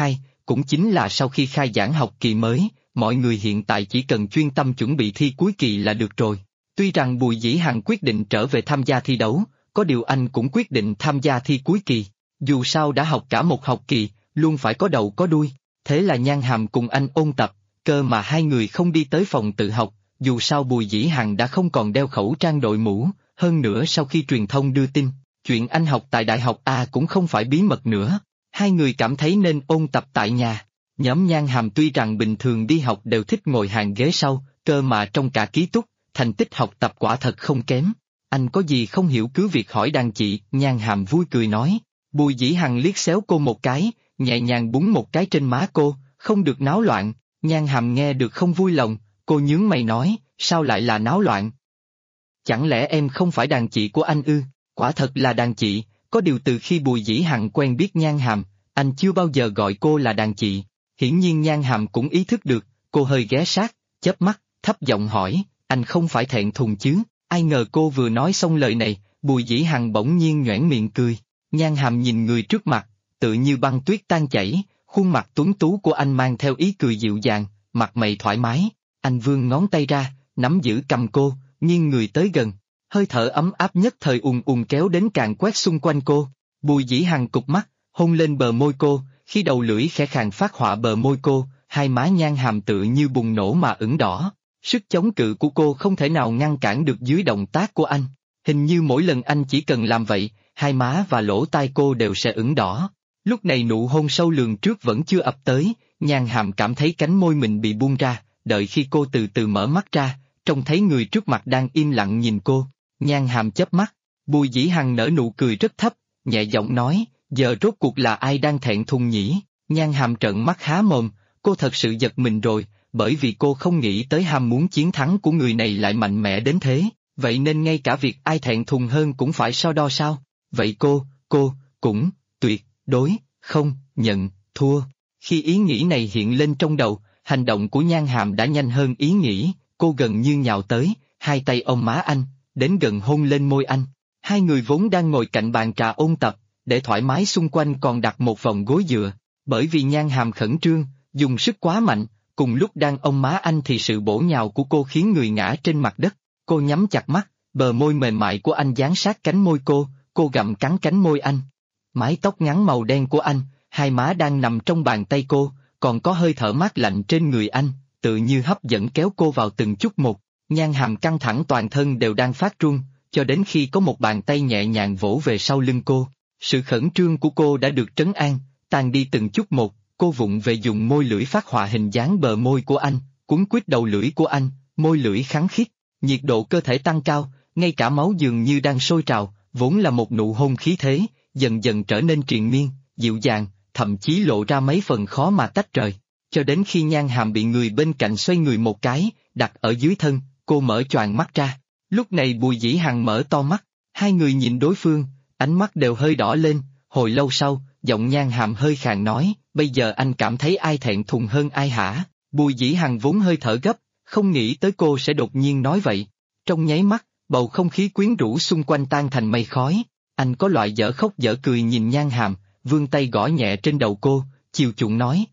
cũng chính là sau khi khai giảng học kỳ mới, mọi người hiện tại chỉ cần chuyên tâm chuẩn bị thi cuối kỳ là được rồi. Tuy rằng Bùi Dĩ Hằng quyết định trở về tham gia thi đấu, có điều anh cũng quyết định tham gia thi cuối kỳ. Dù sao đã học cả một học kỳ, luôn phải có đầu có đuôi. Thế là Nhan Hàm cùng anh ôn tập, cơ mà hai người không đi tới phòng tự học, dù sao Bùi Dĩ Hằng đã không còn đeo khẩu trang đội mũ, hơn nữa sau khi truyền thông đưa tin, chuyện anh học tại Đại học A cũng không phải bí mật nữa. Hai người cảm thấy nên ôn tập tại nhà. Nhóm Nhan Hàm tuy rằng bình thường đi học đều thích ngồi hàng ghế sau, cơ mà trong cả ký túc, thành tích học tập quả thật không kém. Anh có gì không hiểu cứ việc hỏi đàn chị, Nhan Hàm vui cười nói. Bùi Dĩ Hằng liếc xéo cô một cái, nhẹ nhàng búng một cái trên má cô, không được náo loạn. Nhan Hàm nghe được không vui lòng, cô nhướng mày nói, sao lại là náo loạn? Chẳng lẽ em không phải đàn chị của anh ư? Quả thật là đàn chị, có điều từ khi Bùi Dĩ Hằng quen biết Nhan Hàm, anh chưa bao giờ gọi cô là đàn chị. Hiển nhiên Nhan Hàm cũng ý thức được, cô hơi ghé sát, chớp mắt, thấp giọng hỏi, anh không phải thẹn thùng chứ? Ai ngờ cô vừa nói xong lời này, Bùi Dĩ Hằng bỗng nhiên nhoẻn miệng cười. Nhan Hàm nhìn người trước mặt, tự như băng tuyết tan chảy, khuôn mặt tuấn tú của anh mang theo ý cười dịu dàng, mặt mày thoải mái. Anh vươn ngón tay ra, nắm giữ cầm cô, nghiêng người tới gần. Hơi thở ấm áp nhất thời ùn ùn kéo đến càn quét xung quanh cô. Bùi Dĩ Hằng cụp mắt, hôn lên bờ môi cô, khi đầu lưỡi khẽ khàng phát họa bờ môi cô, hai má Nhan Hàm tự như bùng nổ mà ửng đỏ. Sức chống cự của cô không thể nào ngăn cản được dưới động tác của anh. Hình như mỗi lần anh chỉ cần làm vậy, hai má và lỗ tai cô đều sẽ ửng đỏ. Lúc này nụ hôn sâu lường trước vẫn chưa ập tới, Nhan Hàm cảm thấy cánh môi mình bị buông ra, đợi khi cô từ từ mở mắt ra, trông thấy người trước mặt đang im lặng nhìn cô. Nhan Hàm chớp mắt, Bùi Dĩ Hằng nở nụ cười rất thấp, nhẹ giọng nói, giờ rốt cuộc là ai đang thẹn thùng nhỉ? Nhan Hàm trợn mắt há mồm, cô thật sự giật mình rồi, bởi vì cô không nghĩ tới ham muốn chiến thắng của người này lại mạnh mẽ đến thế, vậy nên ngay cả việc ai thẹn thùng hơn cũng phải so đo sao? Vậy cô cũng, tuyệt đối, không, nhận, thua. Khi ý nghĩ này hiện lên trong đầu, hành động của Nhan Hàm đã nhanh hơn ý nghĩ, cô gần như nhào tới, hai tay ôm má anh, đến gần hôn lên môi anh. Hai người vốn đang ngồi cạnh bàn trà ôn tập, để thoải mái xung quanh còn đặt một vòng gối dựa, bởi vì Nhan Hàm khẩn trương, dùng sức quá mạnh, cùng lúc đang ôm má anh thì sự bổ nhào của cô khiến người ngã trên mặt đất. Cô nhắm chặt mắt, bờ môi mềm mại của anh dán sát cánh môi cô gặm cắn cánh môi anh. Mái tóc ngắn màu đen của anh, hai má đang nằm trong bàn tay cô, còn có hơi thở mát lạnh trên người anh, tự như hấp dẫn kéo cô vào từng chút một. Nhan Hàm căng thẳng toàn thân đều đang phát run, cho đến khi có một bàn tay nhẹ nhàng vỗ về sau lưng cô. Sự khẩn trương của cô đã được trấn an, tan đi từng chút một, cô vụng về dùng môi lưỡi phát họa hình dáng bờ môi của anh, cuốn quýt đầu lưỡi của anh, môi lưỡi khắng khít, nhiệt độ cơ thể tăng cao, ngay cả máu dường như đang sôi trào, vốn là một nụ hôn khí thế, dần dần trở nên triền miên, dịu dàng, thậm chí lộ ra mấy phần khó mà tách rời. Cho đến khi Nhan Hàm bị người bên cạnh xoay người một cái, đặt ở dưới thân, cô mở choàng mắt ra. Lúc này Bùi Dĩ Hằng mở to mắt, hai người nhìn đối phương, ánh mắt đều hơi đỏ lên, hồi lâu sau, giọng Nhan Hàm hơi khàn nói, bây giờ anh cảm thấy ai thẹn thùng hơn ai hả? Bùi Dĩ Hằng vốn hơi thở gấp, không nghĩ tới cô sẽ đột nhiên nói vậy. Trong nháy mắt, bầu không khí quyến rũ xung quanh tan thành mây khói, anh có loại dở khóc dở cười nhìn Nhan Hàm, vươn tay gõ nhẹ trên đầu cô, chiều chuộng nói,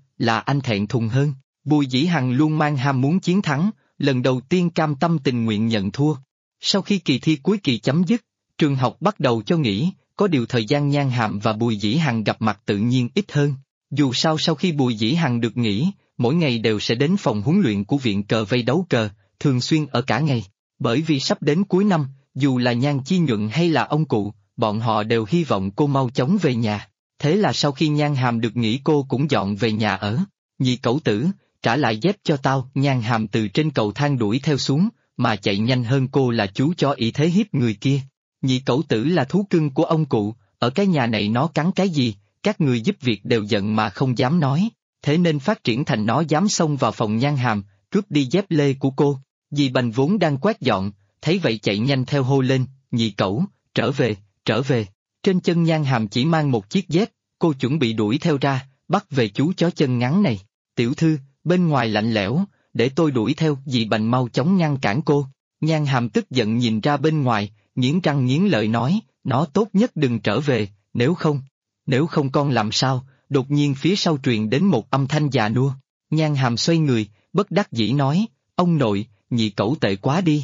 anh thẹn thùng hơn. Bùi Dĩ Hằng luôn mang ham muốn chiến thắng, lần đầu tiên cam tâm tình nguyện nhận thua. Sau khi kỳ thi cuối kỳ chấm dứt, trường học bắt đầu cho nghỉ, có điều thời gian Nhan Hàm và Bùi Dĩ Hằng gặp mặt tự nhiên ít hơn. Dù sao sau khi Bùi Dĩ Hằng được nghỉ, mỗi ngày đều sẽ đến phòng huấn luyện của viện cờ vây đấu cờ, thường xuyên ở cả ngày. Bởi vì sắp đến cuối năm, dù là Nhan Chi Nhuận hay là ông cụ, bọn họ đều hy vọng cô mau chóng về nhà. Thế là sau khi Nhan Hàm được nghỉ cô cũng dọn về nhà ở. Nhị cẩu tử, trả lại dép cho tao. Nhan Hàm từ trên cầu thang đuổi theo xuống, mà chạy nhanh hơn cô là chú chó ỷ thế hiếp người kia. Nhị cẩu tử là thú cưng của ông cụ, ở cái nhà này nó cắn cái gì, các người giúp việc đều giận mà không dám nói, thế nên phát triển thành nó dám xông vào phòng Nhan Hàm, cướp đi dép lê của cô. Dì Bành vốn đang quét dọn, thấy vậy chạy nhanh theo hô lên, nhị cẩu, trở về. Trên chân Nhan Hàm chỉ mang một chiếc dép, cô chuẩn bị đuổi theo ra, bắt về chú chó chân ngắn này. Tiểu thư, bên ngoài lạnh lẽo, để tôi đuổi theo. Dì Bành mau chóng ngăn cản cô. Nhan Hàm tức giận nhìn ra bên ngoài, nghiến răng nghiến lợi nói, nó tốt nhất đừng trở về, nếu không con làm sao? đột nhiên phía sau truyền đến một âm thanh già nua. Nhan Hàm xoay người, bất đắc dĩ nói, ông nội, nhị cẩu tệ quá đi.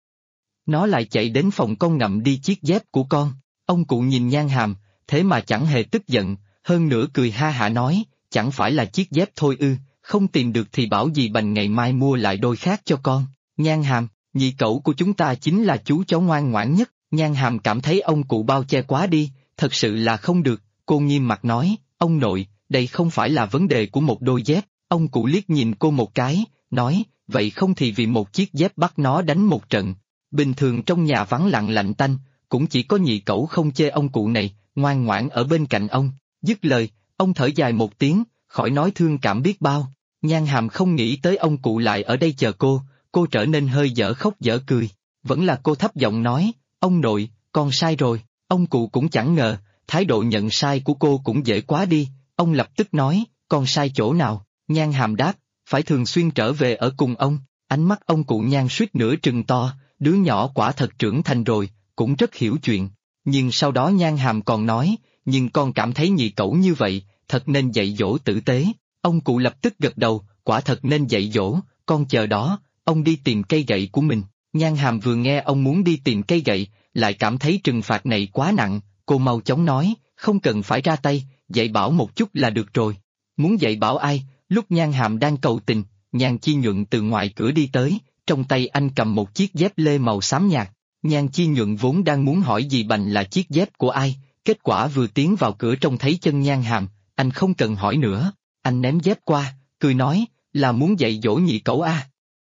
Nó lại chạy đến phòng con ngậm đi chiếc dép của con. Ông cụ nhìn Nhan Hàm, thế mà chẳng hề tức giận, hơn nữa cười ha hả nói, chẳng phải là chiếc dép thôi ư, không tìm được thì bảo dì Bành ngày mai mua lại đôi khác cho con. Nhan Hàm, nhị cẩu của chúng ta chính là chú chó ngoan ngoãn nhất. Nhan Hàm cảm thấy ông cụ bao che quá đi, thật sự là không được, cô nghiêm mặt nói, ông nội, đây không phải là vấn đề của một đôi dép. Ông cụ liếc nhìn cô một cái, nói, vậy không thì vì một chiếc dép bắt nó đánh một trận. Bình thường trong nhà vắng lặng lạnh tanh, cũng chỉ có nhị cẩu không chê ông cụ này, ngoan ngoãn ở bên cạnh ông. Dứt lời, ông thở dài một tiếng, khỏi nói thương cảm biết bao. Nhan Hàm không nghĩ tới ông cụ lại ở đây chờ cô trở nên hơi dở khóc dở cười. Vẫn là cô thấp giọng nói, ông nội, con sai rồi. Ông cụ cũng chẳng ngờ, thái độ nhận sai của cô cũng dễ quá đi. Ông lập tức nói, con sai chỗ nào? Nhan Hàm đáp, phải thường xuyên trở về ở cùng ông. Ánh mắt ông cụ Nhan suýt nữa trừng to, đứa nhỏ quả thật trưởng thành rồi, cũng rất hiểu chuyện. Nhưng sau đó Nhan Hàm còn nói, nhưng con cảm thấy nhị cẩu như vậy, thật nên dạy dỗ tử tế. Ông cụ lập tức gật đầu, quả thật nên dạy dỗ, con chờ đó, ông đi tìm cây gậy của mình. Nhan Hàm vừa nghe ông muốn đi tìm cây gậy, lại cảm thấy trừng phạt này quá nặng, cô mau chóng nói, không cần phải ra tay, dạy bảo một chút là được rồi. Muốn dạy bảo ai? Lúc Nhan Hàm đang cầu tình, Nhan Chi Nhuận từ ngoài cửa đi tới, trong tay anh cầm một chiếc dép lê màu xám nhạt. Nhan Chi Nhuận vốn đang muốn hỏi dì Bành là chiếc dép của ai, kết quả vừa tiến vào cửa trông thấy chân Nhan Hàm, anh không cần hỏi nữa, anh ném dép qua, cười nói, là muốn dạy dỗ nhị cẩu à?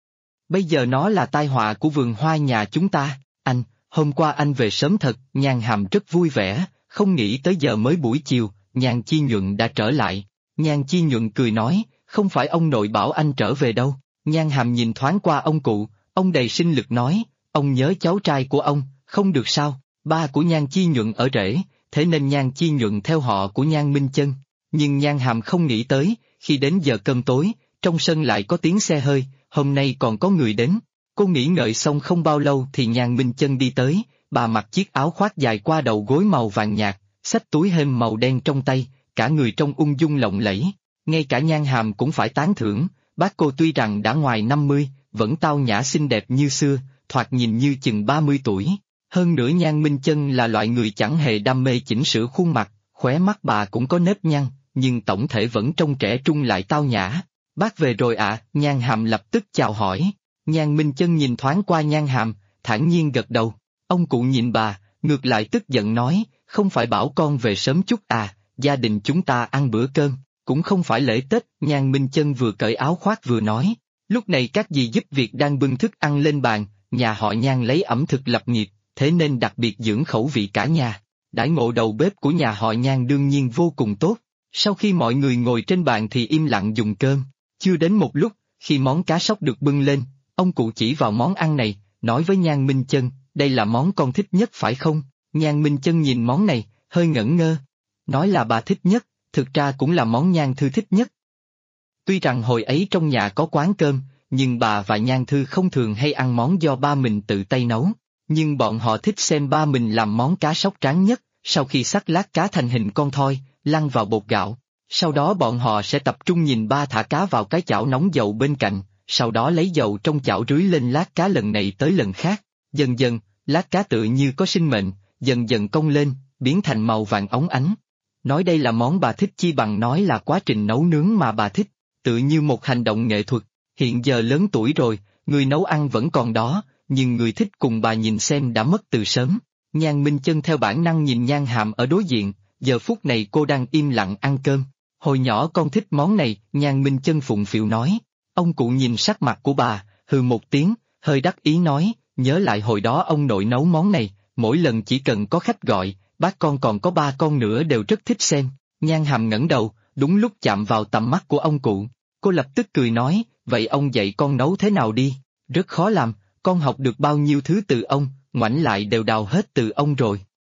Bây giờ nó là tai họa của vườn hoa nhà chúng ta. Anh, hôm qua anh về sớm thật. Nhan Hàm rất vui vẻ, không nghĩ tới giờ mới buổi chiều, Nhan Chi Nhuận đã trở lại. Nhan Chi Nhuận cười nói, không phải ông nội bảo anh trở về đâu. Nhan Hàm nhìn thoáng qua ông cụ, ông đầy sinh lực nói, ông nhớ cháu trai của ông, không được sao? Ba của Nhan Chi Nhuận ở rể, thế nên Nhan Chi Nhuận theo họ của Nhan Minh Chân. Nhưng Nhan Hàm không nghĩ tới, khi đến giờ cơm tối, trong sân lại có tiếng xe hơi, hôm nay còn có người đến. Cô nghĩ ngợi xong không bao lâu thì Nhan Minh Chân đi tới, bà mặc chiếc áo khoác dài qua đầu gối màu vàng nhạt, xách túi hêm màu đen trong tay, cả người trông ung dung lộng lẫy. Ngay cả Nhan Hàm cũng phải tán thưởng, bác cô tuy rằng đã ngoài 50, vẫn tao nhã xinh đẹp như xưa, thoạt nhìn như chừng 30 tuổi. Hơn nữa Nhan Minh Chân là loại người chẳng hề đam mê chỉnh sửa khuôn mặt, khóe mắt bà cũng có nếp nhăn, nhưng tổng thể vẫn trông trẻ trung lại tao nhã. Bác về rồi ạ, Nhan Hàm lập tức chào hỏi. Nhan Minh Chân nhìn thoáng qua Nhan Hàm, thản nhiên gật đầu. Ông cụ nhìn bà, ngược lại tức giận nói, không phải bảo con về sớm chút à, gia đình chúng ta ăn bữa cơm, cũng không phải lễ Tết. Nhan Minh Chân vừa cởi áo khoác vừa nói. Lúc này các dì giúp việc đang bưng thức ăn lên bàn, nhà họ Nhan lấy ẩm thực lập nghiệp, thế nên đặc biệt dưỡng khẩu vị cả nhà. Đãi ngộ đầu bếp của nhà họ Nhan đương nhiên vô cùng tốt. Sau khi mọi người ngồi trên bàn thì im lặng dùng cơm. Chưa đến một lúc, khi món cá sóc được bưng lên, ông cụ chỉ vào món ăn này, nói với Nhan Minh Chân, đây là món con thích nhất phải không? Nhan Minh Chân nhìn món này, hơi ngẩn ngơ. Nói là bà thích nhất, thực ra cũng là món Nhan Thư thích nhất. Tuy rằng hồi ấy trong nhà có quán cơm, nhưng bà và Nhan Thư không thường hay ăn món do ba mình tự tay nấu. Nhưng bọn họ thích xem ba mình làm món cá sóc tráng nhất, sau khi xắt lát cá thành hình con thoi, lăn vào bột gạo. Sau đó bọn họ sẽ tập trung nhìn ba thả cá vào cái chảo nóng dầu bên cạnh, sau đó lấy dầu trong chảo rưới lên lát cá lần này tới lần khác. Dần dần, lát cá tựa như có sinh mệnh, dần dần cong lên, biến thành màu vàng óng ánh. Nói đây là món bà thích chi bằng nói là quá trình nấu nướng mà bà thích, tự như một hành động nghệ thuật. Hiện giờ lớn tuổi rồi, người nấu ăn vẫn còn đó, nhưng người thích cùng bà nhìn xem đã mất từ sớm. Nhan Minh Chân theo bản năng nhìn Nhan Hàm ở đối diện, giờ phút này cô đang im lặng ăn cơm. Hồi nhỏ con thích món này, Nhan Minh Chân phụng phịu nói. Ông cụ nhìn sắc mặt của bà, hừ một tiếng, hơi đắc ý nói, nhớ lại hồi đó ông nội nấu món này, mỗi lần chỉ cần có khách gọi, bác con còn có ba con nữa đều rất thích xem. Nhan Hàm ngẩng đầu, đúng lúc chạm vào tầm mắt của ông cụ. Cô lập tức cười nói, vậy ông dạy con nấu thế nào đi? Rất khó làm, con học được bao nhiêu thứ từ ông, ngoảnh lại đều đào hết từ ông rồi.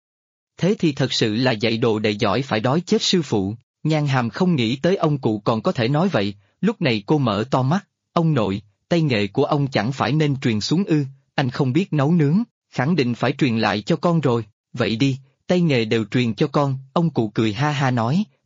Thế thì thật sự là dạy đồ đệ giỏi phải đói chết sư phụ. Nhan Hàm không nghĩ tới ông cụ còn có thể nói vậy, lúc này cô mở to mắt, ông nội, tay nghề của ông chẳng phải nên truyền xuống ư, anh không biết nấu nướng, khẳng định phải truyền lại cho con rồi, vậy đi, tay nghề đều truyền cho con. Ông cụ cười ha ha nói,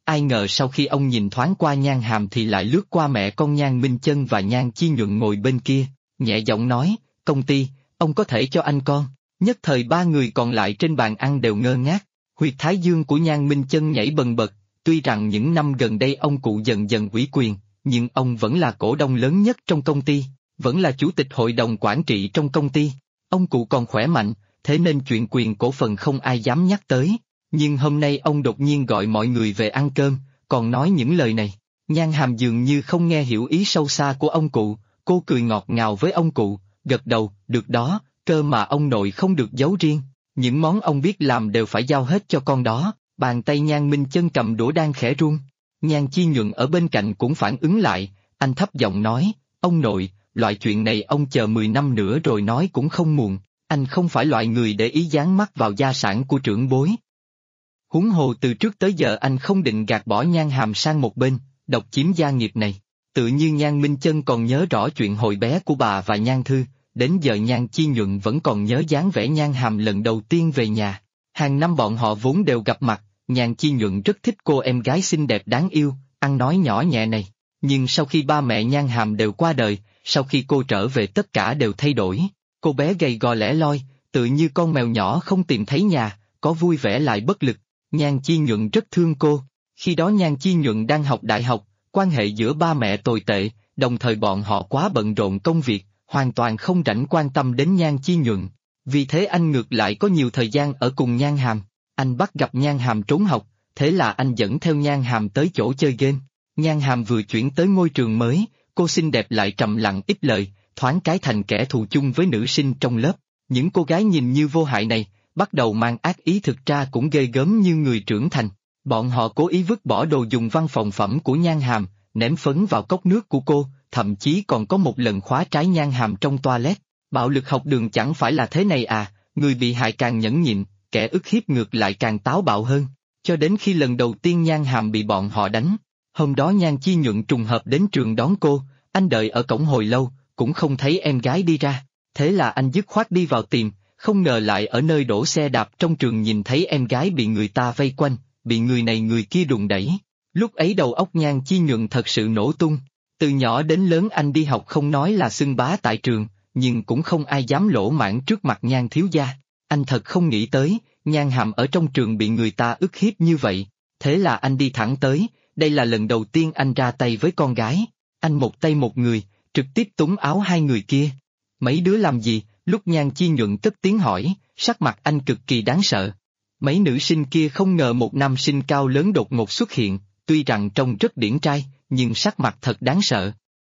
Ai ngờ sau khi ông nhìn thoáng qua Nhan Hàm thì lại lướt qua mẹ con Nhan Minh Chân và Nhan Chi Nhuận ngồi bên kia, nhẹ giọng nói, công ty, ông có thể cho anh con. Nhất thời ba người còn lại trên bàn ăn đều ngơ ngác, huyệt thái dương của Nhan Minh Chân nhảy bần bật, tuy rằng những năm gần đây ông cụ dần dần ủy quyền, nhưng ông vẫn là cổ đông lớn nhất trong công ty, vẫn là chủ tịch hội đồng quản trị trong công ty. Ông cụ còn khỏe mạnh, thế nên chuyện quyền cổ phần không ai dám nhắc tới. Nhưng hôm nay ông đột nhiên gọi mọi người về ăn cơm, còn nói những lời này. Nhan Hàm dường như không nghe hiểu ý sâu xa của ông cụ, cô cười ngọt ngào với ông cụ, gật đầu, được đó, cơ mà ông nội không được giấu riêng. Những món ông biết làm đều phải giao hết cho con đó. Bàn tay Nhan Minh Chân cầm đũa đang khẽ run. Nhan Chi Nhuận ở bên cạnh cũng phản ứng lại, anh thấp giọng nói, ông nội, loại chuyện này ông chờ 10 năm nữa rồi nói cũng không muộn, anh không phải loại người để ý dán mắt vào gia sản của trưởng bối. Huống hồ từ trước tới giờ anh không định gạt bỏ Nhan Hàm sang một bên, độc chiếm gia nghiệp này. Tự như Nhan Minh Chân còn nhớ rõ chuyện hồi bé của bà và Nhan Thư, đến giờ Nhan Chi Nhuận vẫn còn nhớ dáng vẻ Nhan Hàm lần đầu tiên về nhà. Hàng năm bọn họ vốn đều gặp mặt, Nhan Chi Nhuận rất thích cô em gái xinh đẹp đáng yêu, ăn nói nhỏ nhẹ này. Nhưng sau khi ba mẹ Nhan Hàm đều qua đời, sau khi cô trở về tất cả đều thay đổi. Cô bé gầy gò lẻ loi, tự như con mèo nhỏ không tìm thấy nhà, có vui vẻ lại bất lực. Nhan Chi Nhuận rất thương cô. Khi đó Nhan Chi Nhuận đang học đại học, quan hệ giữa ba mẹ tồi tệ, đồng thời bọn họ quá bận rộn công việc, hoàn toàn không rảnh quan tâm đến Nhan Chi Nhuận. Vì thế anh ngược lại có nhiều thời gian ở cùng Nhan Hàm. Anh bắt gặp Nhan Hàm trốn học, thế là anh dẫn theo Nhan Hàm tới chỗ chơi game. Nhan Hàm vừa chuyển tới ngôi trường mới, cô xinh đẹp lại trầm lặng ít lời, thoáng cái thành kẻ thù chung với nữ sinh trong lớp. Những cô gái nhìn như vô hại này, bắt đầu mang ác ý, thực ra cũng ghê gớm như người trưởng thành. Bọn họ cố ý vứt bỏ đồ dùng văn phòng phẩm của Nhan Hàm, ném phấn vào cốc nước của cô, thậm chí còn có một lần khóa trái Nhan Hàm trong toilet. Bạo lực học đường chẳng phải là thế này à, người bị hại càng nhẫn nhịn, kẻ ức hiếp ngược lại càng táo bạo hơn. Cho đến khi lần đầu tiên Nhan Hàm bị bọn họ đánh. Hôm đó Nhan Chi Nhuận trùng hợp đến trường đón cô, anh đợi ở cổng hồi lâu, cũng không thấy em gái đi ra. Thế là anh dứt khoát đi vào tìm, không ngờ lại ở nơi đổ xe đạp trong trường nhìn thấy em gái bị người ta vây quanh, bị người này người kia đùn đẩy. Lúc ấy đầu óc Nhan Chi Nhuận thật sự nổ tung. Từ nhỏ đến lớn anh đi học không nói là xưng bá tại trường, nhưng cũng không ai dám lỗ mãng trước mặt Nhan thiếu gia. Anh thật không nghĩ tới, Nhan Hàm ở trong trường bị người ta ức hiếp như vậy. Thế là anh đi thẳng tới, đây là lần đầu tiên anh ra tay với con gái. Anh một tay một người, trực tiếp túm áo hai người kia. Mấy đứa làm gì? Lúc Nhan Chi Nhuận cất tiếng hỏi, sắc mặt anh cực kỳ đáng sợ. Mấy nữ sinh kia không ngờ một nam sinh cao lớn đột ngột xuất hiện, tuy rằng trông rất điển trai, nhưng sắc mặt thật đáng sợ.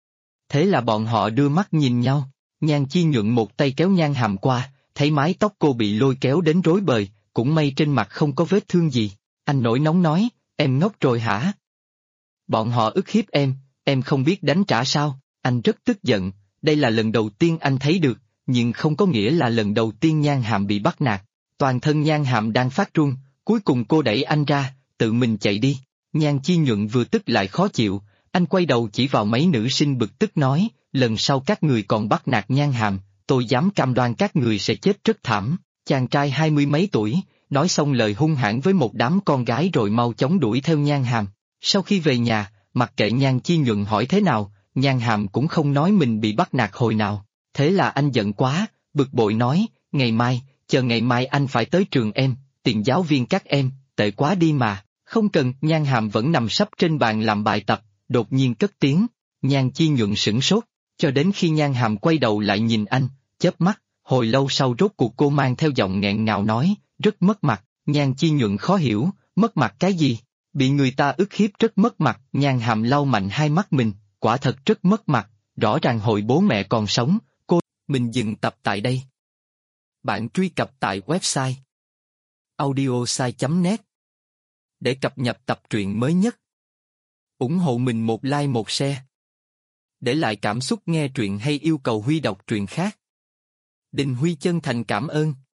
Thế là bọn họ đưa mắt nhìn nhau, Nhan Chi Nhuận một tay kéo Nhan Hàm qua, thấy mái tóc cô bị lôi kéo đến rối bời, cũng may trên mặt không có vết thương gì. Anh nổi nóng nói, em ngốc rồi hả? Bọn họ ức hiếp em không biết đánh trả sao? Anh rất tức giận, đây là lần đầu tiên anh thấy được, nhưng không có nghĩa là lần đầu tiên Nhan Hàm bị bắt nạt. Toàn thân Nhan Hàm đang phát run, cuối cùng cô đẩy anh ra, tự mình chạy đi. Nhan Chi Nhuận vừa tức lại khó chịu, anh quay đầu chỉ vào mấy nữ sinh bực tức nói, lần sau các người còn bắt nạt Nhan Hàm, tôi dám cam đoan các người sẽ chết rất thảm. Chàng trai 20 mấy tuổi, nói xong lời hung hãn với một đám con gái rồi mau chóng đuổi theo Nhan Hàm. Sau khi về nhà, mặc kệ Nhan Chi Nhuận hỏi thế nào, Nhan Hàm cũng không nói mình bị bắt nạt hồi nào. Thế là anh giận quá, bực bội nói, ngày mai, chờ ngày mai anh phải tới trường em, tiền giáo viên các em, tệ quá đi mà. Không cần. Nhan Hàm vẫn nằm sấp trên bàn làm bài tập, đột nhiên cất tiếng. Nhan Chi Nhuận sửng sốt, cho đến khi Nhan Hàm quay đầu lại nhìn anh, chớp mắt, hồi lâu sau rốt cuộc cô mang theo giọng nghẹn ngào nói, rất mất mặt. Nhan Chi Nhuận khó hiểu, mất mặt cái gì? Bị người ta ức hiếp rất mất mặt. Nhan Hàm lau mạnh hai mắt mình, quả thật rất mất mặt, rõ ràng hồi bố mẹ còn sống, cô... Mình dừng tập tại đây. Bạn truy cập tại website audiosai.net để cập nhật tập truyện mới nhất. Ủng hộ mình một like một share. Để lại cảm xúc nghe truyện hay yêu cầu Huy đọc truyện khác. Đình Huy chân thành cảm ơn.